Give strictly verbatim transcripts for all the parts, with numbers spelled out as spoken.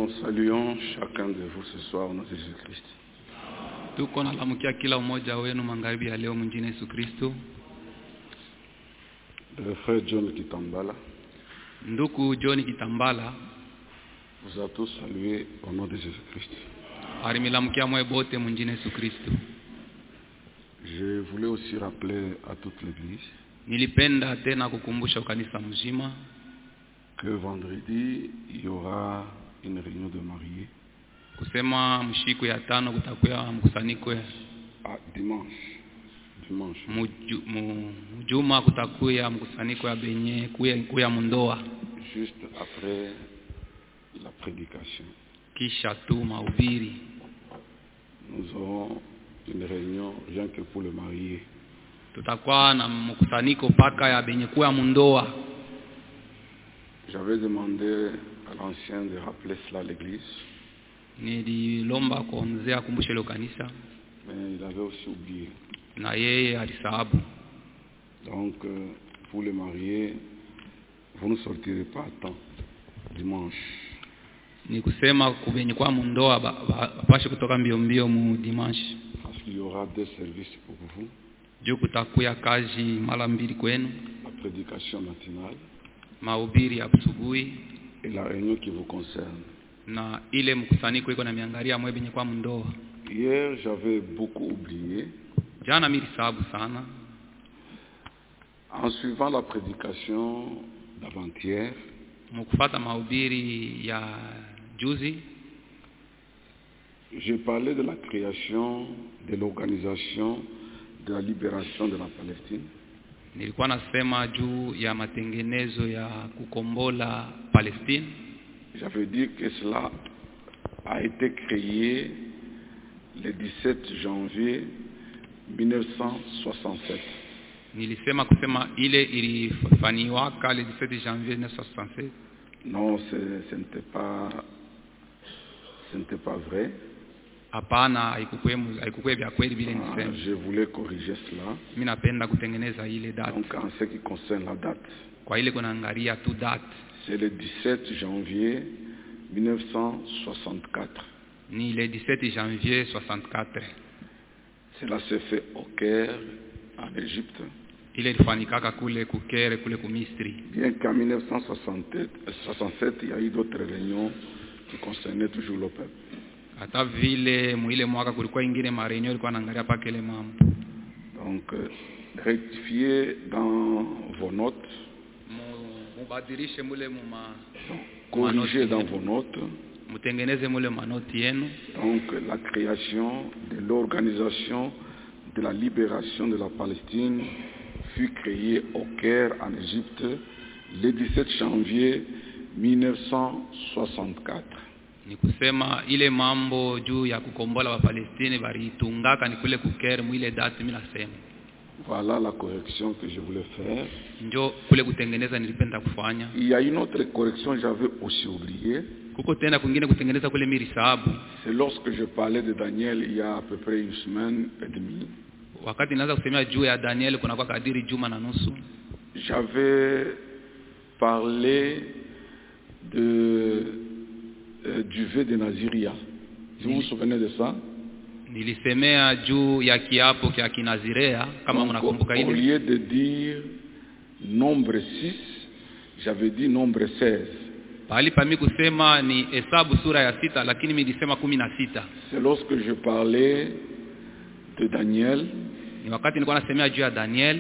Nous saluons chacun de vous ce soir au nom de Jésus-Christ. Tuko nalamukia kila mmoja wenu magharibi ya leo mjini Yesu Kristo. Le frère John Kitambala Nduku John Kitambala vous a tous salué au nom de Jésus-Christ. Arimilamukia mwe bote mjini Yesu Kristo. Je voulais aussi rappeler à toute l'église Nilipenda tena kukumbusha kanisa mzima que vendredi il y aura une réunion de mariés. Kusema mshiku ya tano kutakuwa mkusanyiko Ah, dimanche. Dimanche. Mjuma kutakuwa mkusanyiko ya benye kuya kuya mundoa. Juste après la prédication. Kisha tu mahubiri. Nous aurons une réunion rien que pour le marié. Tutakuwa na mkusanyiko paka ya benye kuya mundoa. J'avais demandé à l'ancien de rappeler cela à l'église. Nililomba kwa mzee akumbushe ile kanisa. Mais il avait aussi oublié. Na yeye alisahabu. Donc euh, pour les mariés, vous ne sortirez pas à temps dimanche. Ni kusema kubenye kwa mundoa bapashe kutoka mbio mbio mu dimanche. Parce qu'il y aura deux services pour vous. Juu kutakuya kazi mara mbili kwenu. La prédication matinale. Mahubiri ya asubuhi. Et la réunion qui vous concerne. Na ile mkusanyiko iko na miangalia mwe benye kwa mundoa. Hier j'avais beaucoup oublié. Jana milisahabu sana. En suivant la prédication d'avant-hier, mukufata mahubiri ya juzi, j'ai parlé de la création de l'organisation de la libération de la Palestine. Nilikuwa nasema juu ya matengenezo ya kukombola Palestine. J'avais dit que cela a été créé le dix-sept janvier mille neuf cent soixante-sept. Nilisema kusema ile ilifanywa le dix-sept janvier mille neuf cent soixante-sept. Non, ce n'était pas ce n'était pas vrai. Hapana, haikukuwa haikukuwa vya kweli vile Ah, nisema. je voulais corriger cela. Mimi napenda kutengeneza ile date. Donc en ce qui concerne la date, Kwa ile kunaangalia tu date. c'est le dix-sept janvier mille neuf cent soixante-quatre. Ni le dix-sept janvier soixante-quatre. Cela s'est fait au Caire, en Égypte. Ile ilifanyika kule kukere kule ku Misri. Bien qu'en mille neuf cent soixante-sept, il y a eu d'autres réunions qui concernaient toujours le peuple. Hata vile muile mwaka kulikuwa ingine marenyo ilikuwa naangalia paka ile mambo. Donc euh, rectifiez dans vos notes. Mubadilishe mule muma Corrigez dans vos notes. Mutengeneze mule manoti yenu. Donc la création de l'organisation de la libération de la Palestine fut créée au Caire en Égypte le dix-sept janvier mille neuf cent soixante-quatre. Ni kusema ile mambo juu ya kukombola wa Palestine balitungaka ni kule kukere mwile date mimi nasema. Voilà la correction que je voulais faire. Njo kule kutengeneza nilipenda kufanya. Il y a une autre correction j'avais aussi oublié. Kuko tena kwingine kutengeneza kule miri sababu. C'est lorsque je parlais de Daniel il y a à peu près une semaine et demie. Wakati ninaanza kusemea juu ya Daniel kuna kwa kadiri juma na nusu. J'avais parlé de euh, du vœu de Naziria. Si vous vous souvenez de ça? Nilisemea juu ya kiapo kia kinazirea kama mnakumbuka ile. Au lieu de dire nombre six, j'avais dit nombre seize. Bali pami kusema ni hesabu sura ya sita lakini mimi nilisema kumi na sita. C'est lorsque je parlais de Daniel, ni wakati nilikuwa nasemea juu ya Daniel,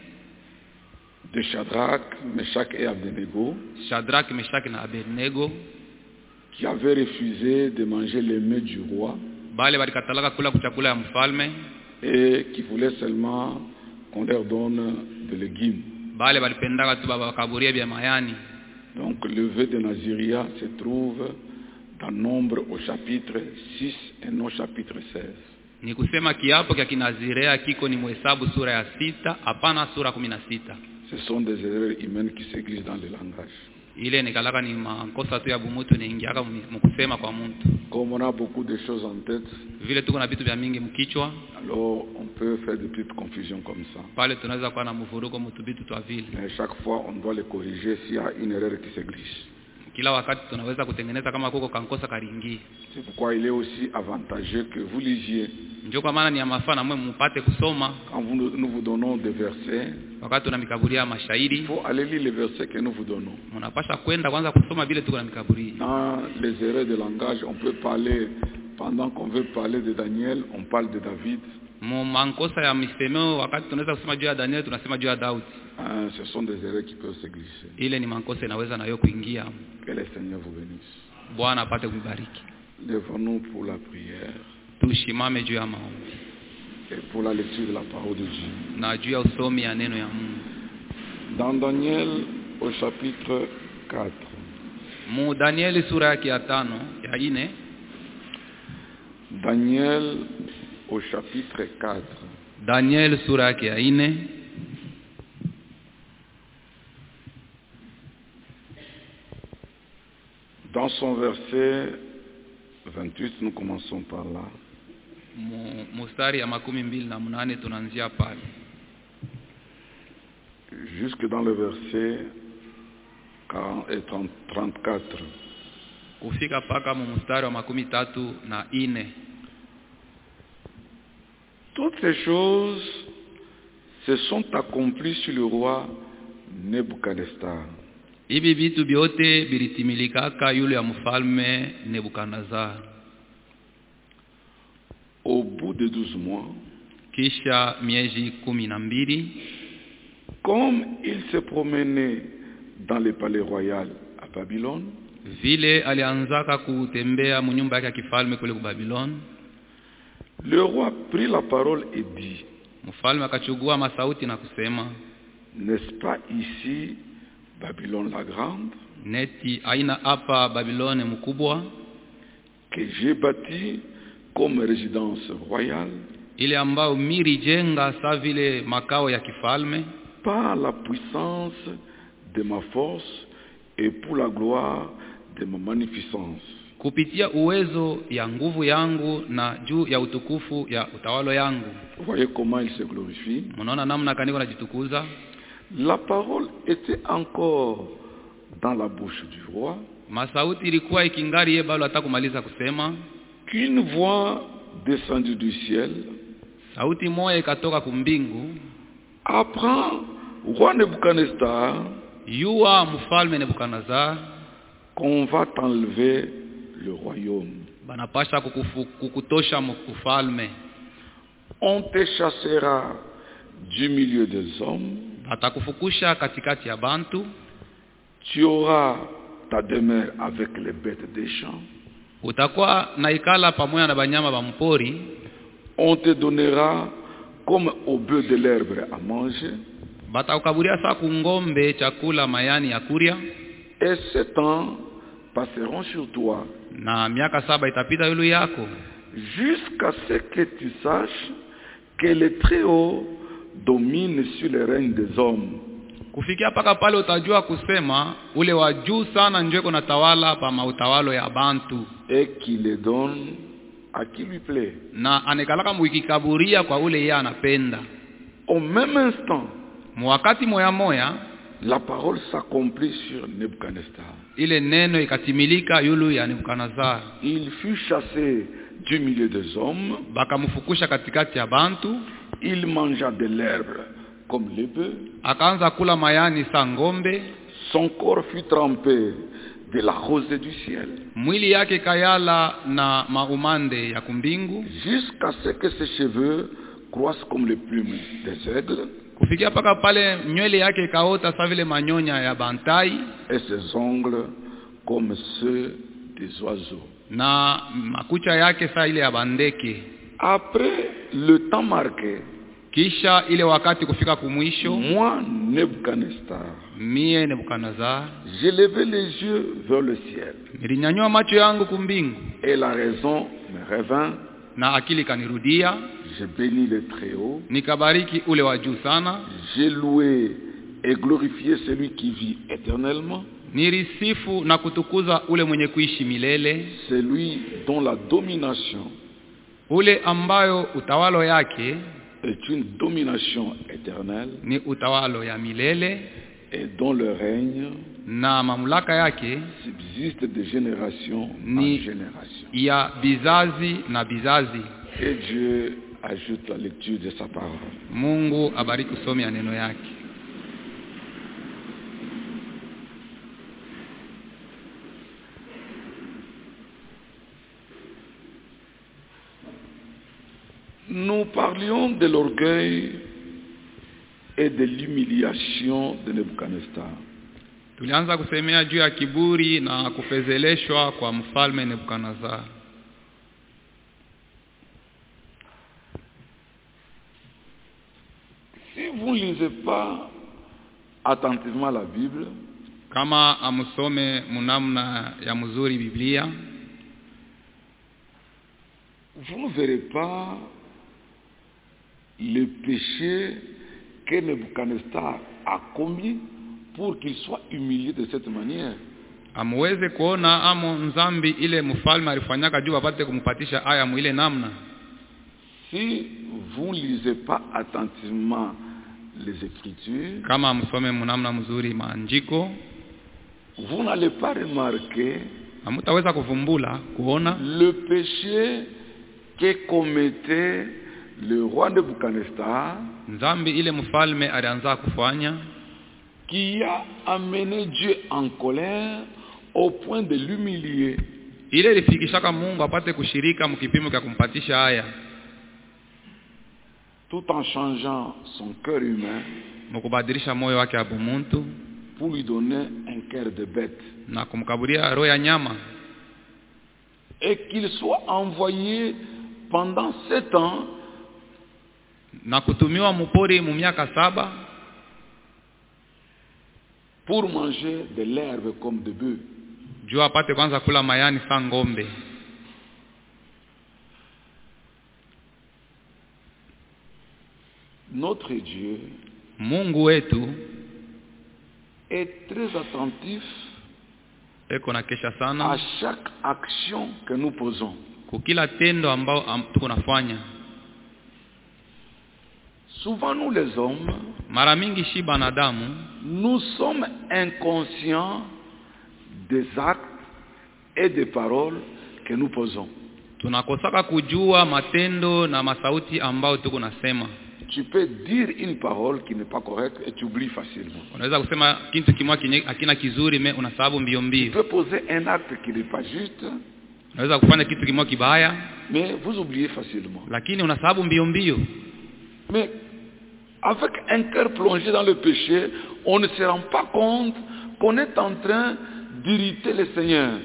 de Shadrach, Meshach et Abednego, Shadrach, Meshach na Abednego, qui avaient refusé de manger les mets du roi, bale balikatalaka kula kuchakula ya mfalme, et qui voulaient seulement qu'on leur donne de légumes. Bale balipendaka tu baba kaburia bya mayani. Donc le vœu de Naziria se trouve dans Nombre au chapitre six et non chapitre seize. Ni kusema kiapo kia kinazirea kiko ni muhesabu sura ya sita hapana sura kumi na sita. Ce sont des erreurs humaines qui se glissent dans le langage. Ile nikalaka ni makosa tu ya bumutu ni ingiaka mkusema kwa mtu. Comme on a beaucoup de choses en tête, vile tuko na vitu vya mingi mkichwa, alors on peut faire de petites confusions comme ça. Pale tunaweza kuwa na mvurugo mtubitu twa vile. Mais chaque fois on doit les corriger s'il y a une erreur qui se glisse. kila wakati tunaweza kutengeneza kama kuko kankosa karingi. C'est pourquoi il est aussi avantageux que vous lisiez. Ndio kwa maana ni mafaa na mwe mpate kusoma. Quand vous, nous vous donnons des versets, wakati tunamikaburia mashairi, il faut aller lire les versets que nous vous donnons. Mnapaswa kwenda kwanza kusoma vile tuko na mikaburi. Dans les erreurs de langage, on peut parler pendant qu'on veut parler de Daniel, on parle de David. Mankosa ya misemo wakati tunaweza kusema juu ya Daniel tunasema juu ya Daudi. Ah, ce sont des erreurs qui peuvent se glisser. Ile ni mankosa inaweza nayo kuingia. Que le Seigneur vous bénisse. Bwana apate kubariki. Lèvons-nous pour la prière. Tushimame juu ya maombi. Et pour la lecture de la parole de Dieu. Na juu ya usomi ya neno ya Mungu. Dans Daniel au chapitre quatre. Mu Daniel sura yake ya tano ya nne. Daniel au chapitre quatre. Daniel sura yake ya nne. Dans son verset vingt-huit, nous commençons par là. Mustari ya makumi mbili na munane tunaanzia pale. Jusque dans le verset quarante et trente-quatre. Kufika paka mu mustari wa makumi tatu na ine. Toutes ces choses se sont accomplies sur le roi Nebuchadnezzar. Ibi vitu vyote bilitimilika yule ya mfalme Nebukadnezar. Au bout de douze mois, kisha miezi kumi na mbili, comme il se promenait dans le palais royal à Babylone, vile alianzaka kutembea mu nyumba yake ya kifalme kule ku Babylon, le roi prit la parole et dit, mfalme akachukua masauti na kusema, n'est-ce pas ici Babylone la grande, neti aina hapa Babylone mkubwa, que j'ai bâti comme résidence royale, ile ambao miri jenga sa vile makao ya kifalme, par la puissance de ma force et pour la gloire de ma magnificence. Kupitia uwezo ya nguvu yangu na juu ya utukufu ya utawalo yangu. Vous voyez comment il se glorifie. Mnaona namna kaniko najitukuza. La parole était encore dans la bouche du roi. Masauti ilikuwa ikingari yeye bado atakumaliza kusema. Qu'une voix descendue du ciel. Sauti moja ikatoka kumbingu. Apprends, roi Nebuchadnezzar, yua mfalme Nebukadnezar, qu'on va t'enlever le royaume. Banapasha kukutosha mfalme. On te chassera du milieu des hommes. Batakufukusha katikati ya bantu. Tu auras ta demeure avec les bêtes des champs. Utakuwa naikala pamoja na banyama ba mpori. On te donnera comme au bœuf de l'herbe à manger. Batakukaburia sa kungombe chakula mayani ya kuria. Et sept ans passeront sur toi. Na miaka saba itapita yulu yako. Jusqu'à ce que tu saches que le Très-Haut domine sur le règne des hommes. Kufikia paka pale utajua kusema ule wa juu sana ndio kuna tawala pa mautawalo ya bantu. Et qui le donne à qui lui plaît. Na anekalaka mwikikaburia kwa ule yeye anapenda. Au même instant, mwakati moya moya, la parole s'accomplit sur Nebuchadnezzar. Ile neno ikatimilika yulu ya Nebukadnezar. Il fut chassé du milieu des hommes. Bakamfukusha katikati ya bantu. Il mangea de l'herbe comme les bœufs. Akaanza kula mayani sa ngombe. Son corps fut trempé de la rosée du ciel. Mwili yake kayala na maumande ya kumbingu. Jusqu'à ce que ses cheveux croissent comme les plumes des aigles. Kufikia paka pale nywele yake kaota sa vile manyonya ya bantai. Et ses ongles comme ceux des oiseaux. Na makucha yake sa ile ya bandeke. Après le temps marqué, kisha ile wakati kufika kumwisho, moi Nebuchadnezzar, mie Nebukadnezar, j'ai levé les yeux vers le ciel. Nilinyanyua macho yangu kumbingu. Et la raison me revint. Na akili kanirudia. J'ai béni le Très-Haut. Nikabariki ule wa juu sana. J'ai loué et glorifié celui qui vit éternellement. Nirisifu na kutukuza ule mwenye kuishi milele. Celui dont la domination, ule ambayo utawalo yake est une domination éternelle. Ni utawalo ya milele. Et dont le règne na mamlaka yake subsiste de génération ni en génération. ya bizazi na bizazi. Et Dieu ajoute la lecture de sa parole. Mungu abariki usomi ya neno yake. Nous parlions de l'orgueil et de l'humiliation de Nebuchadnezzar. Tulianza kusemea juu ya kiburi na kufezeleshwa kwa mfalme Nebukadnezar. Si vous ne lisez pas attentivement la Bible, kama amusome munamna ya mzuri Biblia, vous ne verrez pas le péché que Nebuchadnezzar a commis pour qu'il soit humilié de cette manière. Amweze kuona amo nzambi ile mfalme alifanyaka juu apate kumpatisha aya mwile namna. Si vous ne lisez pas attentivement les Écritures, kama msome munamna mzuri maandiko, vous n'allez pas remarquer hamtaweza kuvumbula kuona le péché que commettait le roi Nebuchadnezzar, nzambi ile mfalme alianza kufanya, qui a amené Dieu en colère au point de l'humilier. Ile ilifikishaka Mungu apate kushirika mkipimo cha kumpatisha haya, tout en changeant son cœur humain, mkubadilisha moyo wake abumuntu, pour lui donner un cœur de bête, na kumkaburia roho ya nyama, et qu'il soit envoyé pendant sept ans na kutumiwa mupori mu miaka saba pour manger de l'herbe comme de bœuf. juu apate kwanza kula mayani sa ngombe. Notre Dieu, Mungu wetu, est très attentif eko na kesha à sana chaque action que nous posons. kukila tendo ambao am, tuko nafanya. Souvent nous les hommes, Mara mingi shi banadamu nous sommes inconscients des actes et des paroles que nous posons. tunakosaka kujua matendo na masauti ambao tuko nasema. Tu peux dire une parole qui n'est pas correcte et tu oublies facilement. Unaweza kusema kitu kimwa hakina kizuri me unasababu mbio Tu mbio. peux poser un acte qui n'est pas juste, Unaweza kufanya kitu kimwa kibaya mais vous oubliez facilement. lakini unasababu mbio mbio. Mais avec un cœur plongé dans le péché, on ne se rend pas compte qu'on est en train d'irriter le Seigneur.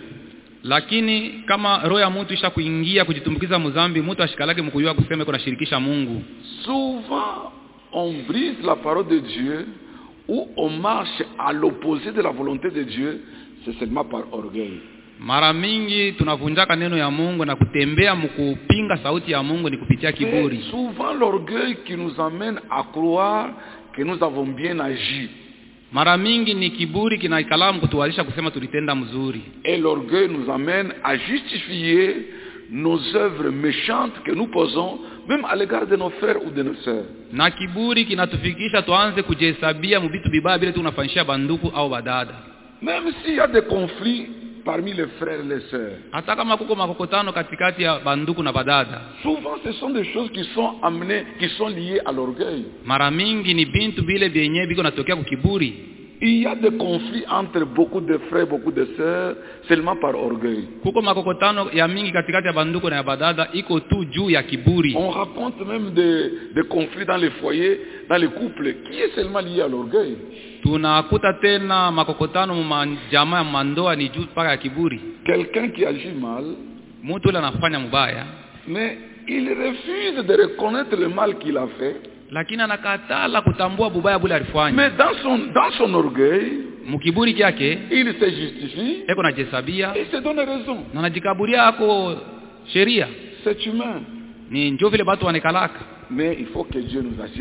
Lakini kama roho ya mtu isha kuingia kujitumbukiza mzambi, mtu ashikalake mkujua kusema kuna shirikisha Mungu. Souvent, on brise la parole de Dieu ou on marche à l'opposé de la volonté de Dieu, c'est seulement par orgueil. Mara mingi tunavunjaka neno ya Mungu na kutembea mkupinga sauti ya Mungu ni kupitia kiburi. C'est souvent l'orgueil qui nous amène à croire que nous avons bien agi. Mara mingi ni kiburi kinaikalamu kutuwalisha kusema tulitenda mzuri. Et l'orgueil nous amène à justifier nos œuvres méchantes que nous posons, même à l'égard de nos frères ou de nos sœurs. Na kiburi kinatufikisha tuanze kujihesabia mbitu bibaya bila tunafanyishia banduku au badada. Même s'il y a des conflits parmi les frères et les sœurs, hata kama kuko makokotano katikati ya banduku na badada, souvent ce sont des choses qui sont amenées, qui sont liées à l'orgueil. mara mingi ni bintu bile byenye biko natokea kukiburi. Il y a des conflits entre beaucoup de frères, beaucoup de sœurs, seulement par orgueil. Kuko makokotano ya mingi katikati ya banduku na ya badada iko tu juu ya kiburi. On raconte même des, des conflits dans les foyers, dans les couples, qui est seulement lié à l'orgueil. Tunakuta tena makokotano mu jamaa ya mandoa ni juu paka ya kiburi. Quelqu'un qui agit mal, mtu yule anafanya mbaya, mais il refuse de reconnaître le mal qu'il a fait. lakini anakatala kutambua bubaya bule alifanya. Mais dans son, dans son orgueil, mkiburi kyake il se justifie, eko najihesabia il se donne raison. na najikaburia ako sheria. C'est humain. Ni njoo vile watu wanekalaka. Mais il faut que Dieu nous assiste.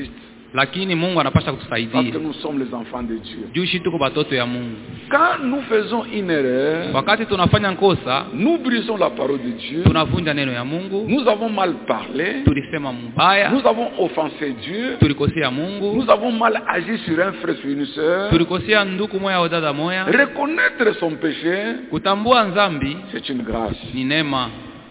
lakini Mungu anapasha Parce kutusaidia que nous sommes les enfants de Dieu. juu shi tuko batoto ya Mungu. Quand nous faisons une erreur, Wakati tunafanya nkosa, nous brisons la parole de Dieu. tunavunja neno ya Mungu, Nous avons mal parlé. tulisema mbaya, Nous avons offensé Dieu. tulikosea Mungu, Nous avons mal agi sur un frère, sur une sœur. tulikosea nduku moya au dada moya. Reconnaître son péché, Kutambua nzambi c'est une grâce. ni neema,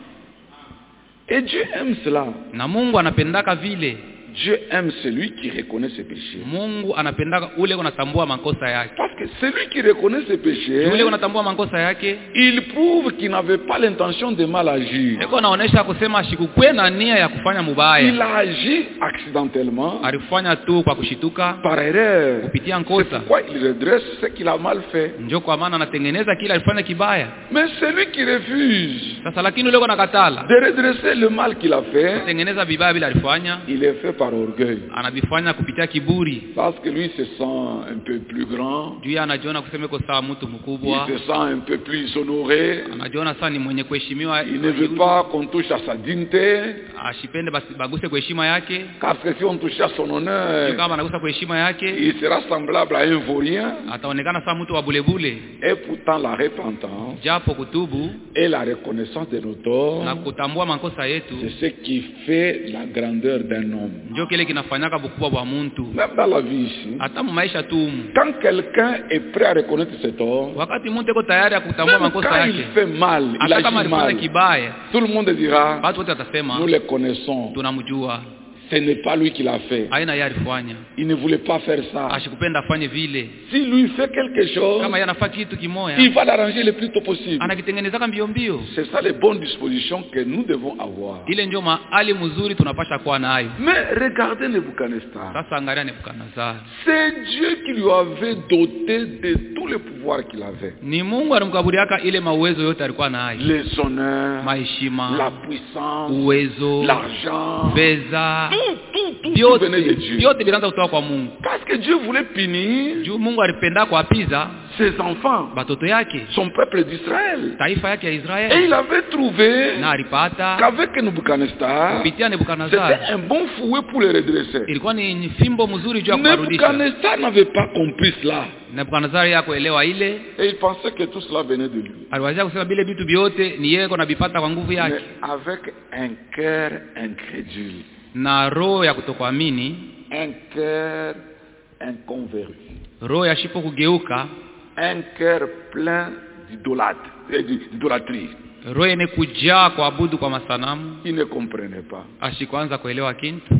Et Dieu aime cela. na Mungu anapendaka vile. Dieu aime celui qui reconnaît ses péchés. Mungu anapendaka ule unatambua makosa yake. Parce que celui qui reconnaît ses péchés, Ule unatambua makosa yake, il prouve qu'il n'avait pas l'intention de mal agir. eko naonesha kusema shikukwe na nia ya kufanya Il mubaya. a agi accidentellement, Alifanya tu kwa kushituka, par erreur. kupitia C'est nkosa. pourquoi il redresse ce qu'il a mal fait. Ndio kwa maana anatengeneza kila alifanya kibaya. Mais celui qui refuse Sasa lakini ule uko nakatala de redresser le mal qu'il a fait, kutengeneza vibaya bila alifanya, il est fait par orgueil. anavifanya kupitia kiburi. Parce que lui se sent un peu plus grand, Juu anajiona kusema iko sawa mtu il mkubwa, se sent un peu plus honoré, anajiona sana ni mwenye kuheshimiwa, il ne veut pas qu'on touche à sa dignité, ashipende basi baguse kwa heshima yake. parce que si on touche à son Juu honneur, kama anagusa kwa heshima yake, il sera semblable à un vaurien. ataonekana sawa mtu wa bulebule. Et pourtant la repentance Japo kutubu et la reconnaissance de nos torts, na kutambua makosa yetu c'est ce qui fait la grandeur d'un homme. ndio kile kinafanyaka bukubwa bwa muntu. Même dans la vie ici, Hata mu maisha tu humu, quand quelqu'un est prêt à reconnaître ses torts, wakati mtu eko tayari ya kutambua même makosa quand il yake, fait mal, il hata kama agit alifanya mal, kibaya, tout le monde dira, watu wote watasema nous le connaissons, tunamjua, ce n'est pas lui qui l'a fait. aina yeye alifanya, Il ne voulait pas faire ça. ashikupenda afanye vile. Si lui fait quelque chose, Kama yeye anafanya kitu kimoya, il va l'arranger le plus tôt possible. anakitengenezaka mbio mbio. C'est ça les bonnes dispositions que nous devons avoir. Ile ndio mahali mzuri tunapasha kuwa nayo. Mais regardez Nebuchadnezzar. Sasa angalia Nebukadnezar, C'est Dieu qui lui avait doté de tous les pouvoirs qu'il avait. ni Mungu alimkaburiaka ile mauwezo yote alikuwa nayo, Les honneurs, la maheshima, puissance, uwezo, l'argent, fedha, tout, tout, tout, tout vyote venait de Dieu. vyote vinaanza kutoka kwa Mungu. Parce que Dieu voulait punir Juu Mungu alipenda kuapiza ses enfants, batoto yake, son peuple d'Israël. taifa yake ya Et Israeli, il avait trouvé na alipata qu'avec Nebuchadnezzar, kupitia c'était Nebukadnezar, un bon fouet pour les redresser. ilikuwa ni fimbo mzuri juu ya kuwarudisha. Nebuchadnezzar n'avait pas compris cela. Nebukadnezar ya kuelewa ile, Et il pensait que tout cela venait de lui. aliwazia kusema bile vitu vyote ni yeye na bipata kwa nguvu Mais yake, avec un cœur incrédule, na roho ya kutokuamini, un cœur inconverti, roho ya shipo kugeuka, un cœur plein d'idolâtre- eh, d'idolâtrie. roho yenye kujaa kuabudu kwa masanamu, Il ne comprenait pas. ashikuanza kuelewa kintu.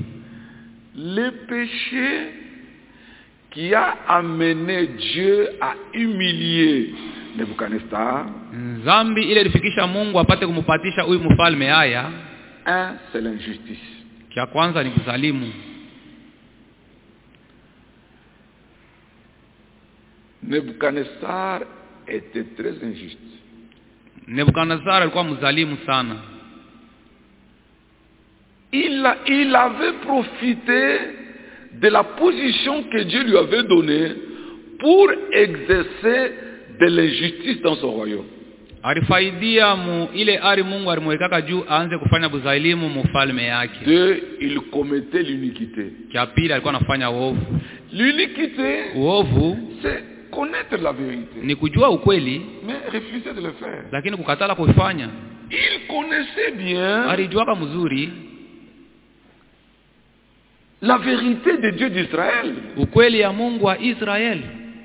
Le péché qui a amené Dieu à humilier Nebuchadnezzar, Nzambi ile ilifikisha Mungu apate kumupatisha huyu mfalme haya, un, c'est l'injustice. kia kwanza ni kuzalimu. Nebuchadnezzar était très injuste. Nebukadnezar alikuwa mzalimu sana. Il, a, il avait profité de la position que Dieu lui avait donnée pour exercer de l'injustice dans son royaume. Alifaidia mu ile ari Mungu alimwekaka juu aanze kufanya buzalimu mfalme yake. Deux, il commettait l'iniquité. Kia pili alikuwa anafanya uovu. L'iniquité, Uovu c'est connaître la vérité, ni kujua ukweli mais refuser de le faire. lakini kukatala kuifanya. Il connaissait bien Alijuaka mzuri la vérité de Dieu d'Israël. ukweli ya Mungu wa Israeli.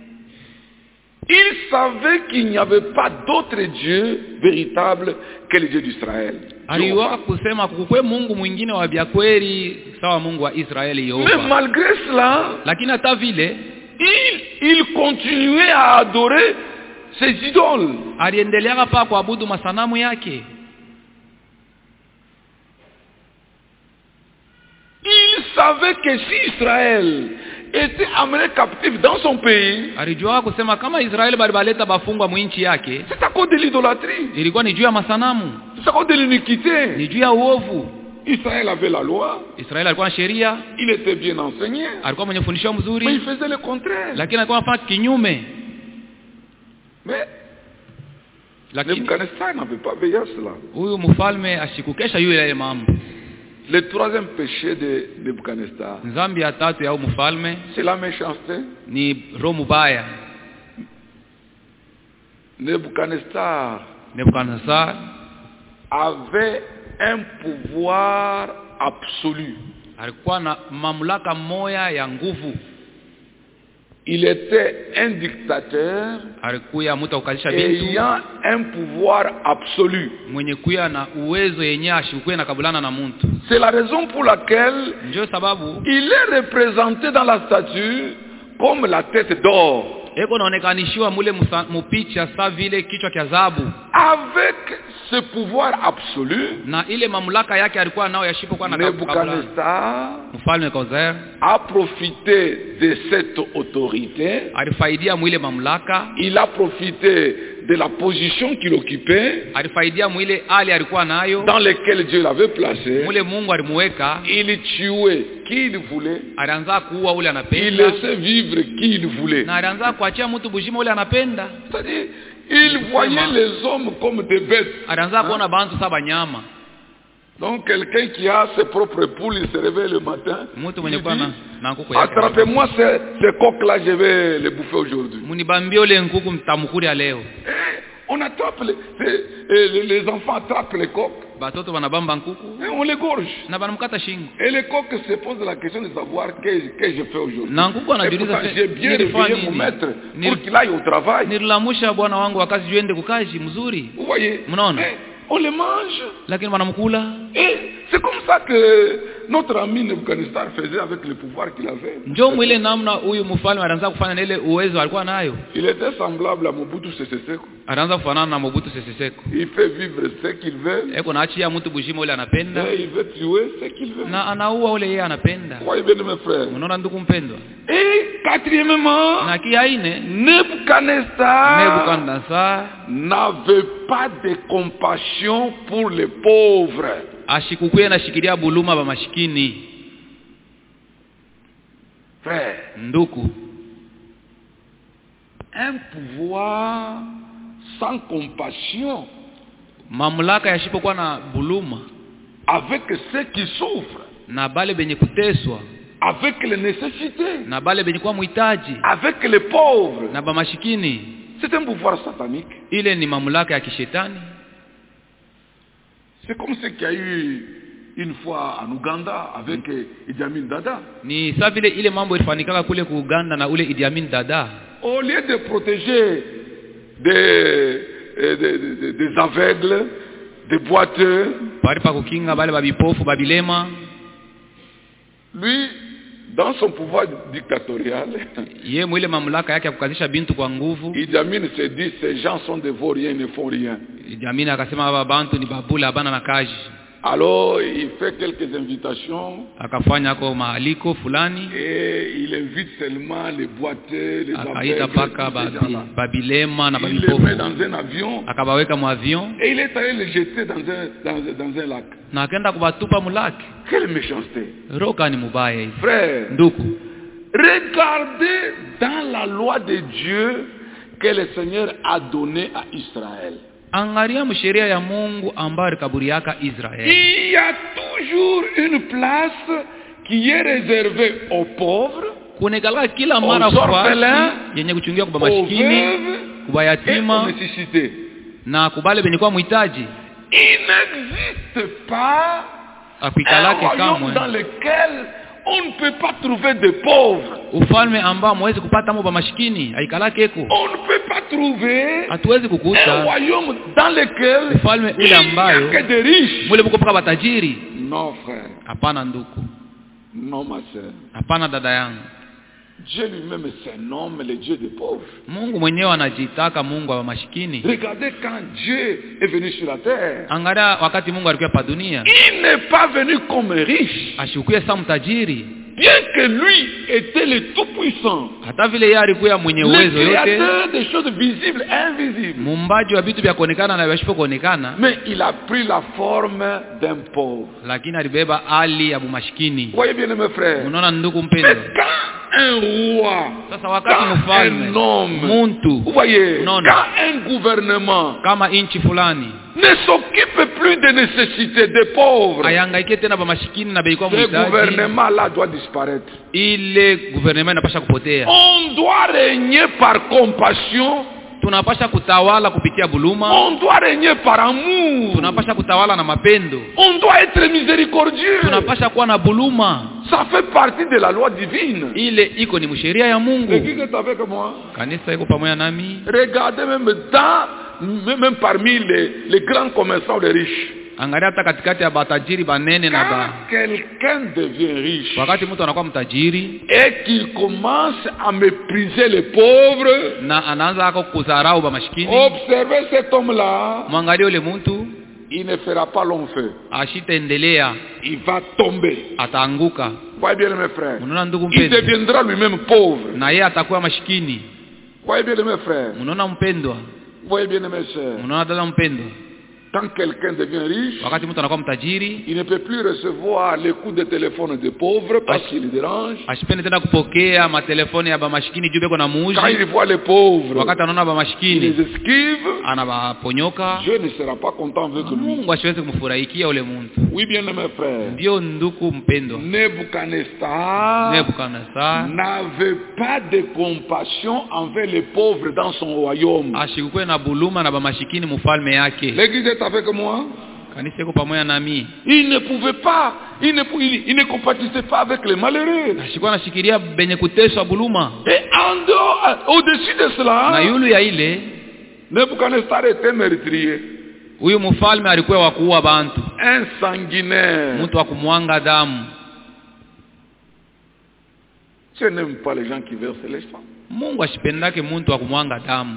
Il savait qu'il n'y avait pas d'autre Dieu véritable que le Dieu d'Israël. Aliwaka kusema kukwe Mungu mwingine wa bya kweli sawa Mungu wa Israeli Mais Yehova. malgré cela, Lakini hata vile il, il continuait à adorer ses idoles. aliendelea pa kuabudu masanamu yake. Il savait que si Israël était amené captif dans son pays, Alijua kusema kama Israeli bali baleta bafungwa mwinchi yake, c'est à cause de l'idolâtrie, ilikuwa ni juu ya masanamu, c'est à cause de l'iniquité. ni juu ya uovu. Israël avait la loi, Israeli alikuwa na sheria, il était bien enseigné, alikuwa mwenye fundisho mais il mzuri, faisait le contraire. lakini alikuwa anafanya kinyume. Mais Lakini Nebuchadnezzar n'avait pas veillé à cela. huyu mfalme ashikukesha yule ile mambo. Le troisième péché de Nebuchadnezzar, Nzambi ya tatu ya mfalme c'est la méchanceté. ni roho mbaya. Nebuchadnezzar Nebukadnezar avait un pouvoir absolu. alikuwa na mamlaka moya ya nguvu. Il était un dictateur Alikuwa mtu akalisha bintu ayant un pouvoir absolu. mwenye kuya na uwezo yenye ashikuwe na kabulana na mtu. C'est la raison pour laquelle Ndio sababu il est représenté dans la statue comme la tête d'or, eko naonekanishiwa mule mupicha sa vile kichwa cha dhahabu. avec ce pouvoir absolu. Na ile mamlaka yake alikuwa nao yashipo kwa na kabulana. Nebuchadnezzar Mfalme Kozer a profité de cette autorité. alifaidia mwile mamlaka, Il a profité de la position qu'il occupait, alifaidia mwile ali alikuwa nayo dans laquelle Dieu l'avait placé. mule Mungu alimuweka. Il tuait qui il voulait. Alianza kuua ule Il anapenda laissait vivre qui il voulait. na alianza kuachia mtu bujima ule anapenda. C'est-à-dire, il voyait les hommes comme des bêtes. Alianza kuona bantu saba nyama. Donc quelqu'un qui a ses propres poules, il se réveille le matin. Mtu Il mwenye kwa na dit, na nkuku yake. attrapez-moi ces, ces coqs-là, je vais les bouffer aujourd'hui. Munibambie ule nkuku mtamkuri ya leo. Eh, on attrape les, c'est- et les, les enfants attrapent les coqs Batoto wanabamba nkuku et on les gorge. na banamkata shingo. Et les coqs se posent la question de savoir qu'est-ce que je fais aujourd'hui. Na nkuku Et anajiuliza pourtant, se- j'ai bien nilifanya réveillé mon nini? maître Nil- pour qu'il aille au travail. Nililamusha bwana wangu wakazi juende kukaji mzuri. Vous voyez, Mnaona? Eh, on les mange. Lakini wanamkula. Et c'est comme ça que notre ami Nebuchadnezzar faisait avec le pouvoir qu'il avait. Njoo mwile namna huyu mfalme alianza kufanya na ile uwezo alikuwa nayo. Il était semblable à Mobutu Sese Seko. Alianza kufanana na Mobutu Sese Seko. Il fait vivre ce qu'il veut Eko naachia mtu bujima ule anapenda et il veut tuer ce qu'il veut. na anaua ule yeye anapenda. Vous voyez bien mes frères. Unaona ndugu mpendwa? Et quatrièmement, Na kia ine Nebuchadnezzar Nebukadnezar n'avait pas de compassion pour les pauvres. ashikukuye na shikilia buluma ba mashikini. Frère, Nduku, un pouvoir sans compassion mamlaka yashipokuwa na buluma avec ceux qui souffrent, na bale benye kuteswa avec les nécessités, na bale benye kuwa muhitaji avec les pauvres, na ba mashikini, c'est un pouvoir satanique. ile ni mamlaka ya kishetani. C'est comme ce qu'il y a eu une fois en Ouganda avec Idi Amin Dada. Ni sa vile ile mambo ilifanikaka kule ku Uganda na ule Idi Amin Dada. Au lieu de protéger des, des, des, des aveugles, des boiteux, Pari pa kukinga bale babipofu babilema, lui, dans son pouvoir dictatorial, ye mwile mamlaka yake ya kukazisha bintu kwa nguvu. Idi Amin se dit, ces gens sont des vauriens, ils ne font rien. Idi Amin akasema baba bantu ni babula bana na kaji. Alors, il fait quelques invitations Akafanya kwa maaliko fulani, et il invite seulement les boiteux, les akaita aveugles, paka tous ces babi, gens-là. babilema na Il les met babipofu. dans un avion Akabaweka mu avion et il est allé les jeter dans un, dans, dans un lac. na akaenda kubatupa mulaki. Quelle méchanceté. Roka ni mubaya hivi. Frère, Nduku, regardez dans la loi de Dieu que le Seigneur a donnée à Israël. angalia msheria ya Mungu ambayo kaburi yaka Israeli. Il y a toujours une place qui est réservée aux pauvres, Kunekala kila mara aux orphelins, fasi yenye kuchungia kwa aux mashikini, veuves kwa et aux yatima nécessités. na kubale benye kwa muhitaji. Il n'existe pas un Akuikalake royaume dans kamwe lequel on ne peut pas trouver de pauvres. ufalme ambao mwezi kupata mo ba mashikini aikalake eko. On ne peut pas trouver Hatuwezi un kukuta royaume dans lequel ufalme il ule n'y a ambayo que des riches. mule mko paka batajiri. Non, frère. Hapana nduku, Non, ma sœur. hapana dada yangu. Dieu lui-même se nomme le Dieu des pauvres. Mungu mwenyewe anajitaka Mungu wa mashikini. Regardez quand Dieu est venu sur la terre. Angalia wakati Mungu alikuwa pa dunia, Il n'est pas venu comme riche. ashukuye sa mtajiri. Bien que lui était le Tout-Puissant, Hata vile yeye alikuwa mwenye le uwezo yote, créateur des choses visibles et invisibles. muumbaji wa vitu vya kuonekana na visivyo kuonekana, Mais il a pris la forme d'un pauvre. lakini alibeba hali ya bumashikini. Voyez bien mes frères. Unaona ndugu Mais mpendwa, quand un roi, Sasa wakati quand mfalme, un homme, muntu, vous voyez, unaona, quand un gouvernement kama inchi fulani ne s'occupe plus des nécessités des pauvres, ayangaike tena ba mashikini na beikuwa ce mhitaji, gouvernement-là doit disparaître. ile gouvernement inapasha kupotea. On doit régner par compassion, Tunapasha kutawala kupitia buluma, on doit régner par amour, tunapasha kutawala na mapendo, on doit être miséricordieux. tunapasha kuwa na buluma. Ça fait partie de la loi divine. Ile iko ni msheria ya Mungu. L'église est avec moi. Kanisa iko pamoja nami. Regardez même dans, même parmi les, les grands commerçants de riches. Angalia hata katikati ya batajiri banene na ba. Quand quelqu'un devient riche Wakati mtu anakuwa mtajiri et qu'il commence à mépriser les pauvres, na anaanza ako kudharau ba mashikini, observez cet homme-là, mwangalie ule mtu, il ne fera pas long feu. ashitaendelea, Il va tomber. ataanguka. Voyez bien mes frères. Mnaona ndugu Il mpendwa, deviendra lui-même pauvre. na yeye atakuwa mashikini. Voyez bien mes frères. Mnaona mpendwa, Voyez bien mes sœurs. mnaona dada mpendwa, Quand quelqu'un devient riche, wakati mtu anakuwa mtajiri il ne peut plus recevoir les coups de téléphone des pauvres parce qu'il les dérange. ashipende tena kupokea matelefoni ya bamashikini juu beko na Quand muuji. il voit les pauvres, Wakati anaona il bamashikini les esquive. anabaponyoka, Dieu ne sera pas content avec lui. Mungu asiweze kumfurahikia ule mtu. Oui, bien mes frères. Ndio ndugu mpendwa, Nebuchadnezzar Nebukadnezar n'avait pas de compassion envers les pauvres dans son royaume. ashikukwe na buluma na bamashikini mfalme yake. L'église est avec moi. Kanisa iko pamoja nami. Il ne pouvait pas, il ne, il, il ne compatissait pas avec les malheureux. Ashikuwa anashikilia benye kuteswa buluma. Et en dehors, au-dessus de Na cela, yulu ya ile, Nebuchadnezzar était meurtrier, huyu mfalme alikuwa wa kuua bantu, un sanguinaire. mtu wa kumwanga damu. Je n'aime pas les gens qui versent les sangs. Mungu ashipendake mtu wa kumwanga damu.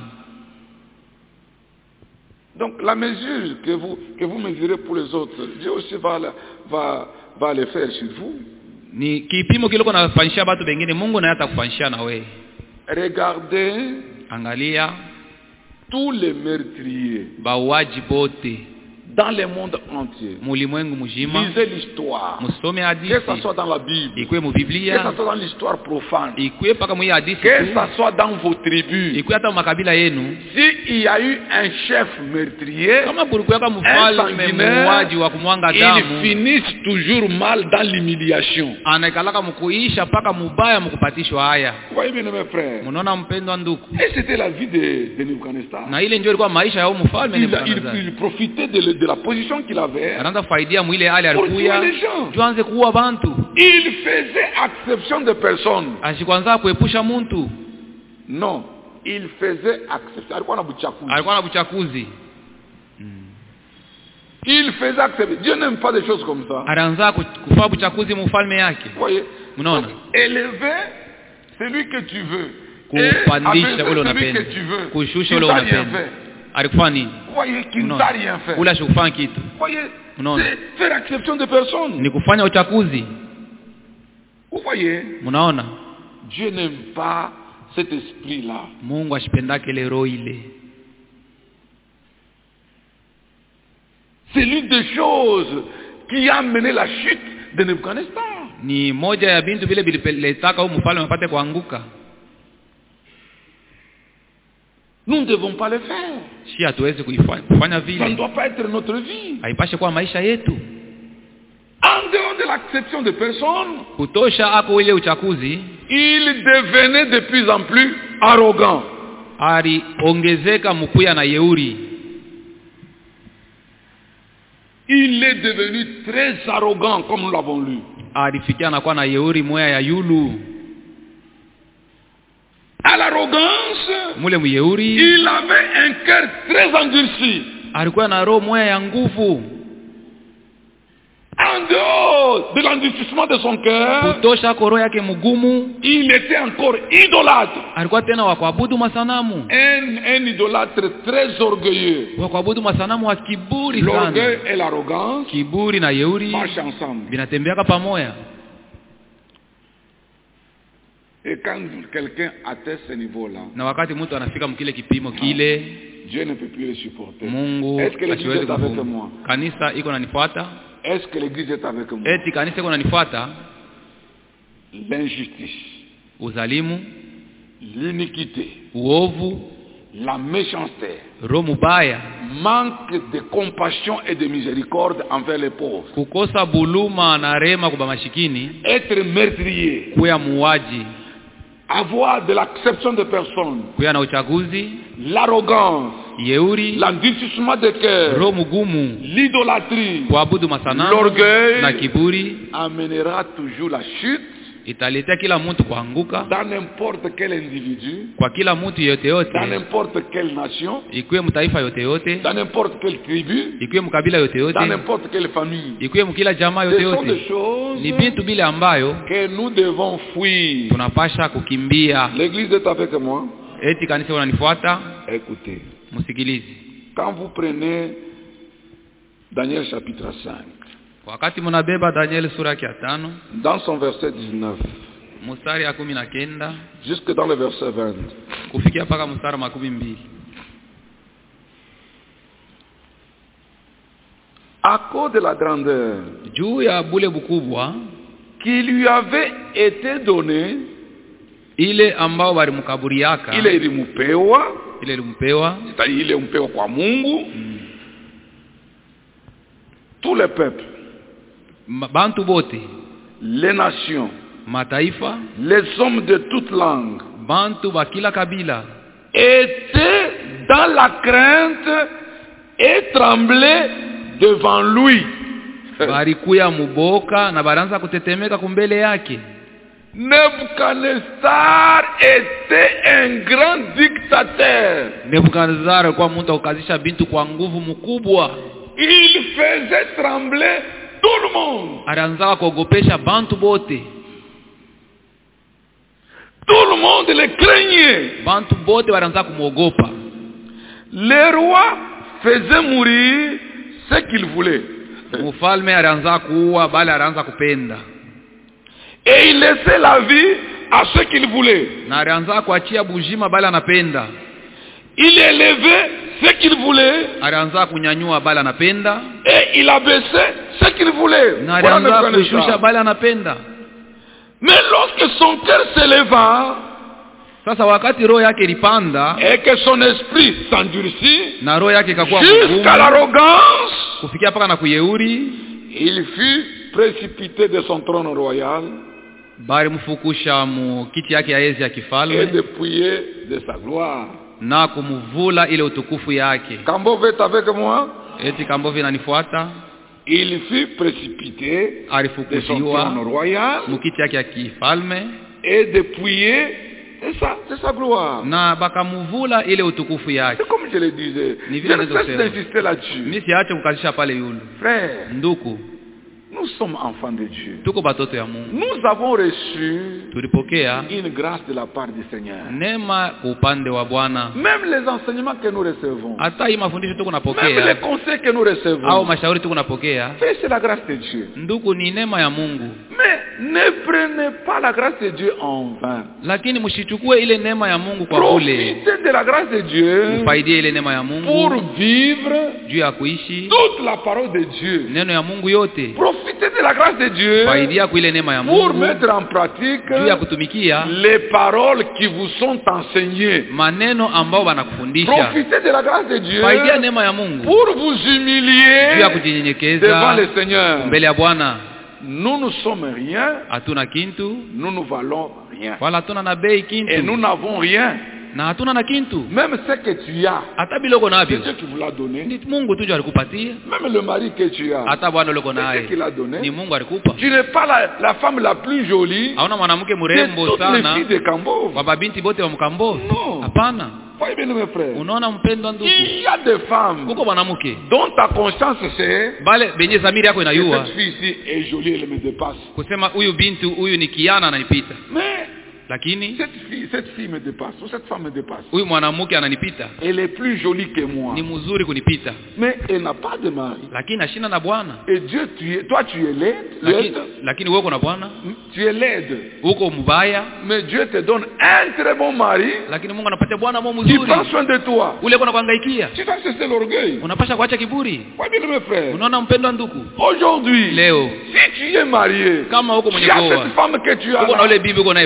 Donc la mesure que vous, que vous mesurez pour les autres, Dieu aussi va, la- va, va le faire sur vous. Ni kipimo kile kuna kufanyisha watu wengine, Mungu naye atakufanyisha na wewe. Regardez Angalia tous les meurtriers bauaji bote dans le monde entier. mulimwengu mzima, Lisez l'histoire. musome Que hadithi, ce soit dans la Bible, ikwe mu que Biblia, ce soit dans l'histoire profane, ikwe paka mu hadithi, que ce soit dans vos tribus. ikwe hata makabila yenu. S'il y a eu un chef meurtrier, Kama kulikuwa mfalme muuaji wa kumwanga ils damu, finissent toujours mal dans l'humiliation. anakalaka mkuisha paka mubaya mkupatishwa haya. Vous voyez bien mes frères. Mnaona mpendwa ndugu, Et c'était la vie de, de Nebuchadnezzar. na ile ndio ilikuwa maisha ya huyo mfalme Il, a- il, Nebukadnezar. il profitait de, le- de la position qu'il avait. Anaanza kufaidia mwile hali Pour tuer alikuya, les gens. tuanze kuua bantu, Il faisait exception de personnes. ashikwanza kuepusha muntu, Non, il faisait exception. Alikuwa na buchakuzi. alikuwa na buchakuzi. Il faisait exception. Dieu n'aime pas des choses comme ça. Anaanza kufaa buchakuzi mfalme yake. Vous voyez? Mnaona? Élever celui que tu veux. Et Kupandisha ule abaisser celui unapenda, que tu veux. kushusha Qui ule t'a rien unapenda. fait. Alikuwa nini? Vous voyez qu'il ne Unaona? t'a rien fait. Ule ashikufanya kitu. Vous voyez? Unaona? C'est faire exception de personnes. Ni kufanya uchakuzi. Vous voyez? Mnaona? Dieu n'aime pas cet esprit-là. Mungu ashipendake ile roho ile. C'est l'une des choses qui a mené la chute de Nebuchadnezzar. Ni moja ya bintu vile vilipeleka huyu mfalme apate kuanguka. Nous ne devons pas le faire. Si hatuwezi kuifanya kufanya Ça ne vile, doit pas être notre vie. haipashe kuwa maisha yetu. En dehors de l'acception de personnes, Kutosha ako ile uchakuzi, il devenait de plus en plus arrogant. aliongezeka mkuya na yeuri. Il est devenu très arrogant, comme nous l'avons lu. Alifikia anakuwa na yeuri moya ya yulu. À l'arrogance, Mule myeuri, il avait un cœur très endurci. alikuwa na roho moya ya nguvu. En dehors de l'endurcissement de son cœur, Kutosha ako roho yake mgumu, il était encore idolâtre. alikuwa tena wa kuabudu masanamu. Un, un idolâtre très orgueilleux. Wa kuabudu masanamu wa kiburi sana. L'orgueil et l'arrogance Kiburi na yeuri marchent ensemble. vinatembeaka pamoja. Et quand quelqu'un atteint ce niveau-là, Na wakati mtu anafika mkile kipimo kile, Dieu ne peut plus le supporter. Mungu Est-ce que l'église asiwezi est avec kuvumilia. moi? Kanisa iko nanifuata? Est-ce que l'église est avec moi? Eti kanisa iko nanifuata? L'injustice, uzalimu, l'iniquité, uovu, la méchanceté, roho mubaya, manque de compassion et de miséricorde envers les pauvres, kukosa buluma na rema kwa mashikini, être meurtrier, kuya muuaji, avoir de l'acception de personnes, kuya na uchaguzi, l'arrogance, yeuri, l'endurcissement de cœur, roho mugumu, l'idolâtrie, kuabudu masanamu, l'orgueil na kiburi, amènera toujours la chute italetea kila mtu kuanguka, dans n'importe quel individu, kwa kila mtu yote yote, dans n'importe quelle nation, ikuwe mtaifa yote yote, dans n'importe quelle tribu, ikuwe mkabila yote yote, dans n'importe quelle famille. ikuwe mkila jamaa yote Ce sont des yote. choses Ni vitu bile ambayo que nous devons fuir. tunapasha kukimbia. L'église est avec moi. Eti kanisa wananifuata, Écoutez, msikilize. quand vous prenez Daniel chapitre cinq, Wakati mnabeba Daniel sura ya tano, dans son verset dix-neuf, mstari ya kumi na kenda jusque dans le verset vingt, kufikia paka mstari makumi mbili. à cause de la grandeur Juu ya bule bukubwa qui lui avait été donnée, ile ambao walimkaburiaka, ile ilimupewa, ile ilimpewa c'est-à-dire ile mpewa kwa Mungu, mm. tous les peuples, Ma- bantu bote, les nations, mataifa, les hommes de toutes langues, bantu ba kila kabila étaient dans la crainte et tremblaient devant lui. barikuya muboka na baranza kutetemeka kumbele yake. Nebuchadnezzar était un grand dictateur. Nebukadnezar alikuwa mtu akazisha bintu kwa nguvu mkubwa. Il faisait trembler tout le monde. Alianza kuogopesha bantu bote. Tout le monde le craignait. Bantu bote walianza kumuogopa. Le roi faisait mourir ce qu'il voulait. Mfalme alianza kuua bali alianza kupenda. Et il laissait la vie à ce qu'il voulait. Na alianza kuachia bujima bali anapenda. Il élevait ce qu'il voulait. Alianza kunyanyua bali anapenda. Et il abaissait ce qu'il voulait. Na Voilà alianza kushusha Nebuchadnezzar. bali anapenda. Mais lorsque son cœur s'éleva Sasa wakati roho yake ilipanda et que son esprit s'endurcit na roho yake ikakuwa jusqu'à ngumu l'arrogance, kufikia paka na kuyeuri, il fut précipité de son trône royal bali mfukusha mu kiti yake ya enzi ya et kifalme dépouillé de sa gloire. na kumvula ile utukufu yake. Kambo est avec moi. Eti kambovi nanifuata, Il fut précipité de son alifukuziwa trône royal mu kiti yake ya kifalme et dépouillé de sa, de sa gloire. na bakamuvula ile utukufu yake. C'est comme je le disais. Ni Je vile ne ndio cesse sema. d'insister là-dessus. Mimi siache kukalisha pale yule. Frère, Nduku, nous sommes enfants de Dieu. tuko batoto ya Mungu. Nous avons reçu Tulipokea une grâce de la part du Seigneur. neema kwa upande wa Bwana. Même les enseignements que nous recevons, Hata hii mafundisho tuko même les napokea conseils que nous au recevons, mashauri tuko napokea, c'est la grâce de Dieu. nduku, ni neema ya Mungu. Mais ne prenez pas la grâce de Dieu en vain. Lakini msichukue ile neema ya Mungu kwa bure. Profitez de la grâce de Dieu Mfaidie ile neema ya pour Mungu vivre juu ya kuishi toute la parole de Dieu. neno ya Mungu yote. Profitez de la grâce de Dieu Faidia kwa ile neema ya pour Mungu mettre en pratique juu ya kutumikia les paroles qui vous sont enseignées. maneno ambao wanakufundisha. Profitez de la grâce de Dieu Faidia neema ya Mungu pour vous juu ya humilier devant kujinyenyekeza le Seigneur. mbele ya Bwana. Nous ne sommes rien, Hatuna kintu nous ne valons rien. wala hatuna na bei Et kintu nous n'avons rien. na hatuna na kintu. Même ce que tu as, Hata bila uko c'est navyo Dieu qui vous l'a donné. ni Mungu tu alikupatia. Même le mari que tu as, Hata bwana uliko c'est Dieu naye qui l'a donné. ni Mungu alikupa. Tu n'es pas la, la femme la plus jolie Hauna mwanamke de mrembo toutes les sana filles de Cambo. kwa babinti bote wa Mkambo. No. Hapana. Voyez bien mes frères. Unaona mpendwa ndugu, Il y a des femmes kuko mwanamke dont ta conscience c'est bale benye zamiri yako que inayua cette fille ici est jolie, elle me dépasse. kusema huyu binti huyu ni kiana ananipita, Mais lakini cette fille, cette fille me dépasse, ou cette femme me dépasse. huyu mwanamke ananipita, Elle est plus jolie que moi. ni mzuri kunipita, Mais elle n'a pas de mari. lakini ashina na Bwana. Et Dieu, tu es, toi tu es laide, Lakini, laide. lakini wewe uko na Bwana, Tu es laide. uko mbaya, Mais Dieu te donne un très bon mari lakini Mungu anapatia Bwana mwa qui mzuri prend soin de toi. ule uko na kuhangaikia. Tu dois cesser l'orgueil. Unapasha kuacha kiburi. Voyez bien mes frères. Unaona mpendwa ndugu, Aujourd'hui, leo si tu es marié, kama uko mwenye tu as kuoa, cette femme que tu as uko na là, ule bibi uko naye tu pale, vas faire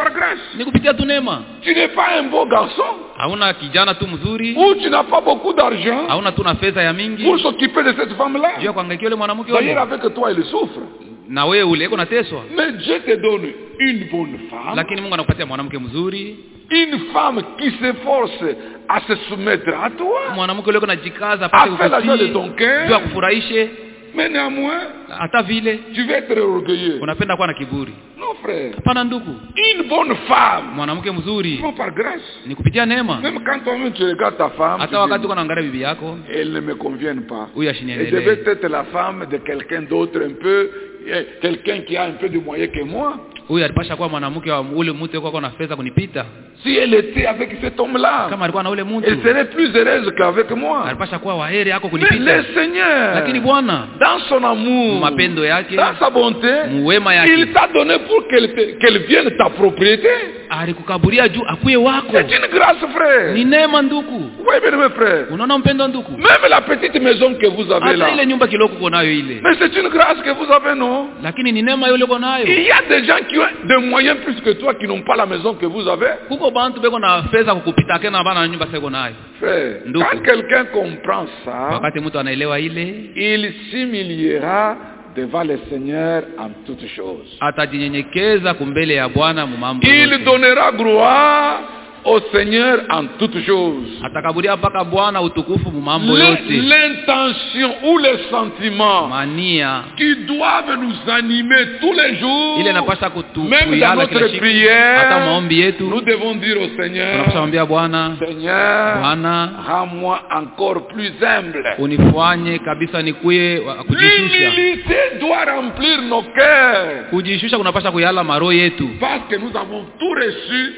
par grâce. Ni kupitia tu neema. Tu n'es pas un beau garçon. Hauna kijana tu mzuri. Ou tu n'as pas beaucoup d'argent. Hauna tu na fedha ya mingi. Pour s'occuper de cette femme-là. Juu ya kuangaikia yule mwanamke D'ailleurs, yule. avec toi, il souffre. Na wewe ule uko nateswa. Mais Dieu te donne une bonne femme. Lakini Mungu anakupatia mwanamke mzuri. Une femme qui s'efforce à se soumettre à toi. Mwanamke yule anajikaza apate À faire la joie de ton cœur. Juu ya kufurahishe. Mais néanmoins, hata vile tu veux être orgueilleux. Unapenda kuwa na kiburi. Non frère. Hapana ndugu. Une bonne femme. Mwanamke mzuri. Non par grâce. Ni kupitia neema. Même quand toi-même tu regardes ta femme. Hata wakati uko naangalia bibi yako. Elle ne me convient pas. Huyu Et ashinielewe. je vais être la femme de quelqu'un d'autre un peu, quelqu'un qui a un peu de moyens que moi. Huyu alipasha kuwa mwanamke wa ule mtu yuko na fedha kunipita. Si elle était avec cet homme-là, Kama alikuwa na ule mtu. elle serait plus heureuse qu'avec moi. Alipasha kuwa waheri yako Mais kunipita. le Seigneur, Lakini Bwana dans son amour, mapendo yake, dans sa bonté, muwema yake, il t'a donné pour qu'elle te- qu'elle vienne ta propriété. alikukaburia juu akuye wako. C'est une grâce, frère. Ni neema ndugu. Oui, bien mes frères. Unaona mpendo ndugu? Même la petite maison que vous avez Hata là. ile nyumba kiloko uko nayo ile. Mais c'est une grâce que vous avez, non? Lakini ni neema yule uko nayo. Il y a des gens qui ont des moyens plus que toi qui n'ont pas la maison que vous avez. Kuko bantu beko na fedha kukupita kena bana na nyumba seko nayo. Frère, Ndugu. quand quelqu'un comprend ça, Wakati mtu anaelewa ile, il s'humiliera devant le Seigneur en toutes choses. atajinyenyekeza kumbele ya Bwana mu mambo Il yote. donnera gloire au Seigneur en toutes choses. Atakaburia mpaka Bwana utukufu mu mambo Le- yote. L'intention ou les sentiments Mania qui doivent nous animer tous les jours, ile napasha même kutuyala dans kila notre siku. prière, Hata maombi yetu nous devons dire au tunapasha Seigneur, mwambia Bwana, Seigneur, Bwana rends-moi encore plus humble. unifanye kabisa nikuye wa- kujishusha. L'humilité doit remplir nos cœurs. Kujishusha kunapasha kuyala maro yetu. Parce que nous avons tout reçu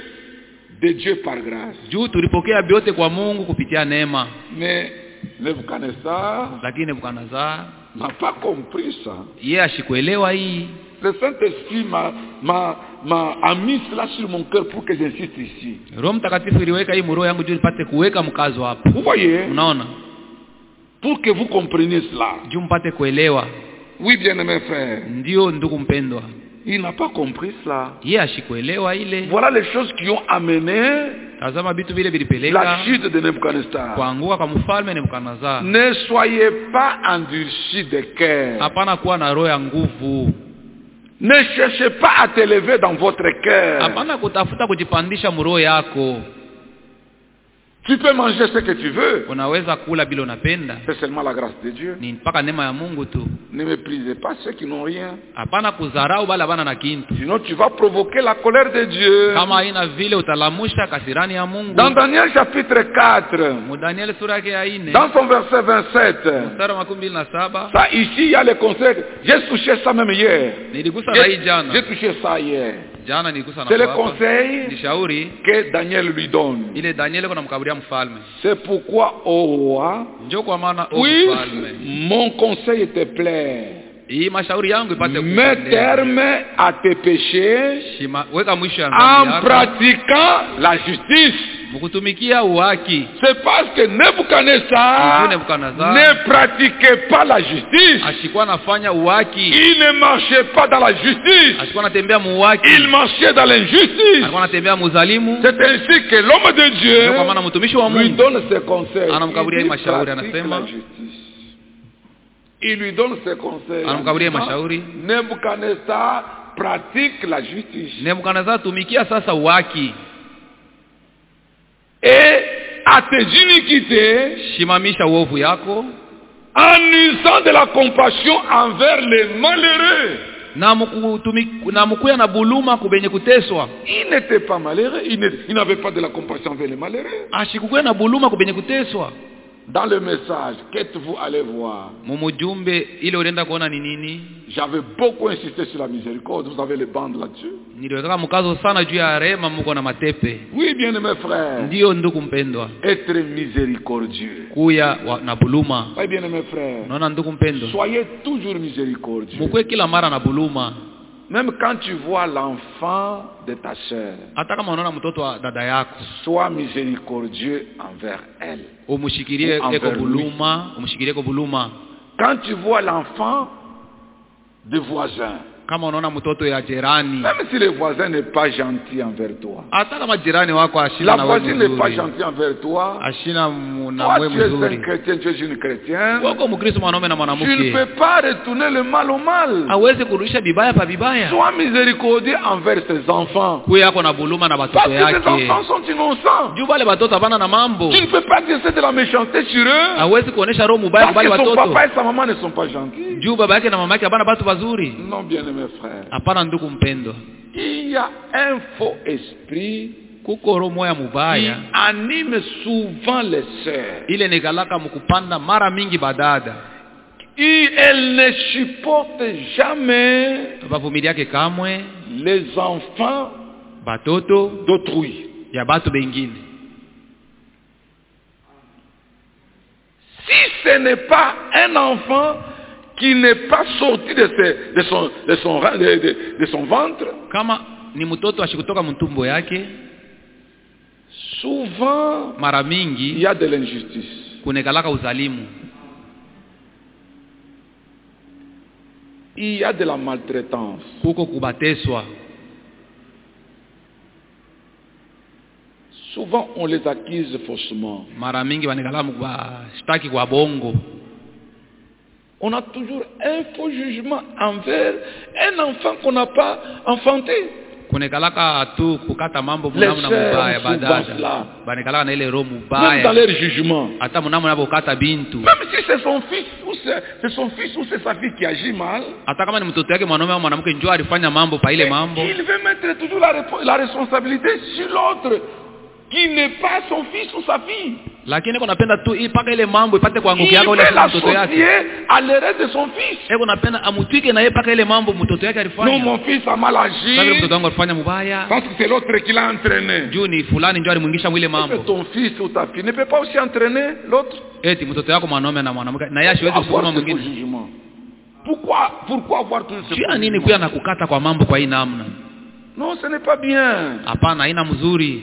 de Dieu par grâce. Juu tulipokea vyote kwa Mungu kupitia neema. Mais Nebuchadnezzar Lakini Nebukadnezar n'a pas compris ça. yeye ashikuelewa hii. Le Saint-Esprit m'a, m'a, m'a a mis cela sur mon cœur pour que j'insiste ici. Roho Mtakatifu iliweka hii mroho yangu juu nipate kuweka mkazo hapo. Vous voyez, Unaona? pour que vous compreniez cela. Juu mpate kuelewa. Oui, bien-aimés frères, Ndio ndugu mpendwa. il n'a pas compris cela. Yeye ashikuelewa ile. Voilà les choses qui ont amené Tazama vitu vile la vilipeleka chute de Nebuchadnezzar. kuanguka kwa mfalme Nebukadnezar. Ne soyez pas endurcis de cœur. Hapana kuwa na roho ya nguvu. Ne cherchez pas à t'élever dans votre cœur. Hapana kutafuta kujipandisha mroho yako. Tu peux manger ce que tu veux. Unaweza kula bila unapenda. C'est seulement la grâce de Dieu. Ni mpaka neema ya Mungu tu. Ne méprisez pas ceux qui n'ont rien. Hapana kudharau bala bana na kintu. Sinon tu vas provoquer la colère de Dieu. Kama haina vile utalamusha kasirani ya Mungu. Dans Daniel chapitre quatre, Mu Daniel sura yake ya nne. dans son verset vingt-sept, Mstari wa makumi mbili na saba. ça ici il y a le conseil. J'ai touché ça même hier. Niligusa na hii J'ai jana. j'ai touché ça hier. Jana niligusa na C'est le hapa. conseil Ni shauri que Daniel lui donne. ile Daniel kuna mkaburia mfalme. C'est pourquoi, ô roi, Njoo kwa maana o oui, mfalme. mon conseil te plaît. Hii mashauri yangu ipate Mets kukupendeza. terme à tes péchés Shima, weka mwisho ya en dhambi yako. pratiquant la justice. Mkutumikia uhaki. C'est parce que Nebuchadnezzar Mtu Nebukadnezar ne pratiquait pas la justice. ashikuwa anafanya uhaki. Il ne marchait pas dans la justice. Ashikuwa anatembea muuhaki. Il marchait dans l'injustice. Alikuwa anatembea muzalimu. C'est ainsi que l'homme de Dieu Ndio kwa maana mtumishi wa lui Mungu donne ses conseils. anamkaburia Il dit, mashauri, pratique anasema la justice. Il lui donne ses conseils. anamkaburia En disant, mashauri. Nebuchadnezzar pratique la justice. Nebukadnezar tumikia sasa uhaki. Et à tes iniquités, Shimamisha uovu yako en usant de la compassion envers les malheureux. na mkutumik, na mkuya na buluma kubenye kuteswa. Il n'était pas malheureux, il ne- il n'avait pas de la compassion envers les malheureux. Ashikukuya na buluma kubenye kuteswa. Dans le message, qu'êtes-vous allé voir? Mumujumbe ile ulienda kuona ni nini? J'avais beaucoup insisté sur la miséricorde, vous avez les bandes là-dessus. Niliweka mkazo sana juu ya rehema, mko na matepe. Oui, bien mes frères, Ndio ndugu mpendwa. être miséricordieux. Kuya wa, na buluma. Oui, bien mes frères, Unaona ndugu mpendwa? soyez toujours miséricordieux. Mkwe kila mara na buluma. Même quand tu vois l'enfant de ta sœur, Hata kama unaona mtoto wa dada yako, sois miséricordieux envers elle. umushikirie Envers eko lui. buluma, umushikirie eko buluma. Quand tu vois l'enfant de voisin, Kama unaona mtoto ya jirani, même si le voisin n'est pas gentil envers toi, hata kama jirani wako ashina la na wewe voisine n'est pas mzuri, gentille envers toi, ashina na toi wewe tu es un mzuri, chrétien, tu es une chrétienne, wako Mkristo mwanaume na tu ne mwanamke, peux pas retourner le mal au mal. hawezi kurudisha bibaya pa bibaya. Sois miséricordieux envers tes enfants, Kuya yako na buluma na parce watoto que tes yake. enfants sont innocents. Juu wale watoto hapana na mambo. Tu ne peux pas exercer de la méchanceté sur eux, Hawezi kuonesha roho mbaya kwa parce wale que son watoto. papa et sa maman ne sont pas gentils. Juu baba yake na mama yake hapana watu wazuri. Non, bien-aimé frère. Hapana ndugu mpendwa. Il y a un faux esprit Kuko roho moya qui mubaya. anime souvent les sœurs. Ile negalaka mkupanda mara mingi badada. Et elle ne supporte jamais Bavumilia yake kamwe les enfants batoto d'autrui. ya batu bengine. Si ce n'est pas un enfant qui n'est pas sorti de, ses, de, son, de, son, de, de, de son ventre, Kama ni mtoto ashikutoka mtumbo yake, souvent mara il mingi y a de l'injustice. kunekalaka uzalimu. Il y a de la maltraitance. Kuko kubateswa. Souvent on les accuse faussement. Mara mingi wanekala mkubashtaki kwa bongo. On a toujours un faux jugement envers un enfant qu'on n'a pas enfanté. Kunekalaka tu kukata mambo Les munamu na sœurs mubaya souvent badada. cela. Banekalaka na ile roho Même dans mubaya. leur jugement. Hata munamu na bokata bintu. Même si c'est son fils ou c'est, c'est son fils ou c'est sa fille qui agit mal, Hata kama ni mtoto yake mwanaume au mwanamke njoo alifanya mambo pa ile mambo. il veut mettre toujours la, repo- la responsabilité sur l'autre qui n'est pas son fils ou sa fille. Lakini kuna napenda tu ipaka ile mambo ipate kuangukia Il yako ile veut mtoto yake. l'associer à l'erreur de son fils. Eko napenda amutwike na yeye paka ile mambo mtoto yake Non, alifanya. mon fils a mal Sasa agi mtoto wangu alifanya mubaya. parce que c'est l'autre qui l'a entraîné. Juu ni fulani njoo alimwingisha mwile Est-ce que mambo. ton fils ou ta fille ne peut pas aussi entraîner l'autre? Eti mtoto yako mwanaume na mwanamke na yeye asiwezi Avoir kusukuma ce faux mwingine. jugement. Pourquoi, pourquoi avoir tout ce Juu faux nini jugement? kuya na kukata kwa mambo kwa hii namna? Non, ce n'est pas bien. Hapana, haina mzuri.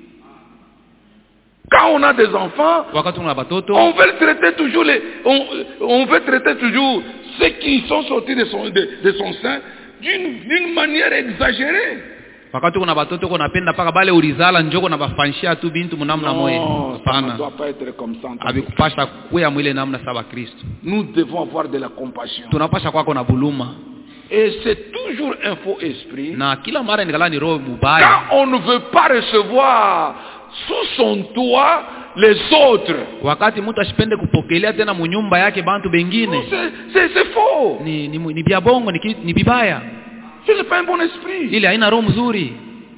Quand on a des enfants, Wakati una batoto, on veut traiter toujours les, on, on veut traiter toujours ceux qui sont sortis de son, de, de son sein d'une, d'une manière exagérée. wakati kuna batoto uko napenda paka bale ulizala njoko na bafanshia tu bintu munamna moyo. Non, ça ne Hapana. doit pas être comme ça. en tant que Abikupasha kuya mwile namna sawa Kristo. Nous devons avoir de la compassion. Tunapasha kwako na buluma. Et c'est toujours un faux esprit. Na kila mara nikala ni roho Quand mubaya. on ne veut pas recevoir sous son toit les autres, Wakati mtu asipende kupokelea tena munyumba yake bantu bengine. non, c'est, c'est, c'est faux. Ni ni, ni bia bongo ni, ki- ni bibaya. Ce n'est pas un bon esprit. Ile haina roho mzuri.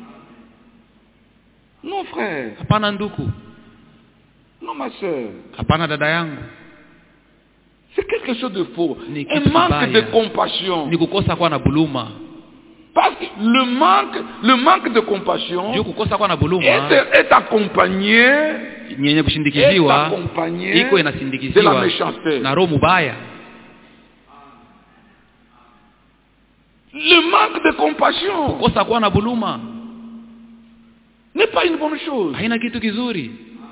Non, frère. Hapana nduku. Non, ma soeur. Hapana dada yangu. C'est quelque chose de faux. Ni Un kitu manque kibaya. de compassion. Ni kukosa kwa na buluma. Parce que le manque, le manque de compassion Juu kukosa kwa na buluma. est, est accompagné, Nyenye est kushindikiziwa accompagné iko de la inasindikiziwa méchanceté. na roho mubaya. Le manque de compassion Kukosa kwa na buluma n'est pas une bonne chose. haina kitu kizuri.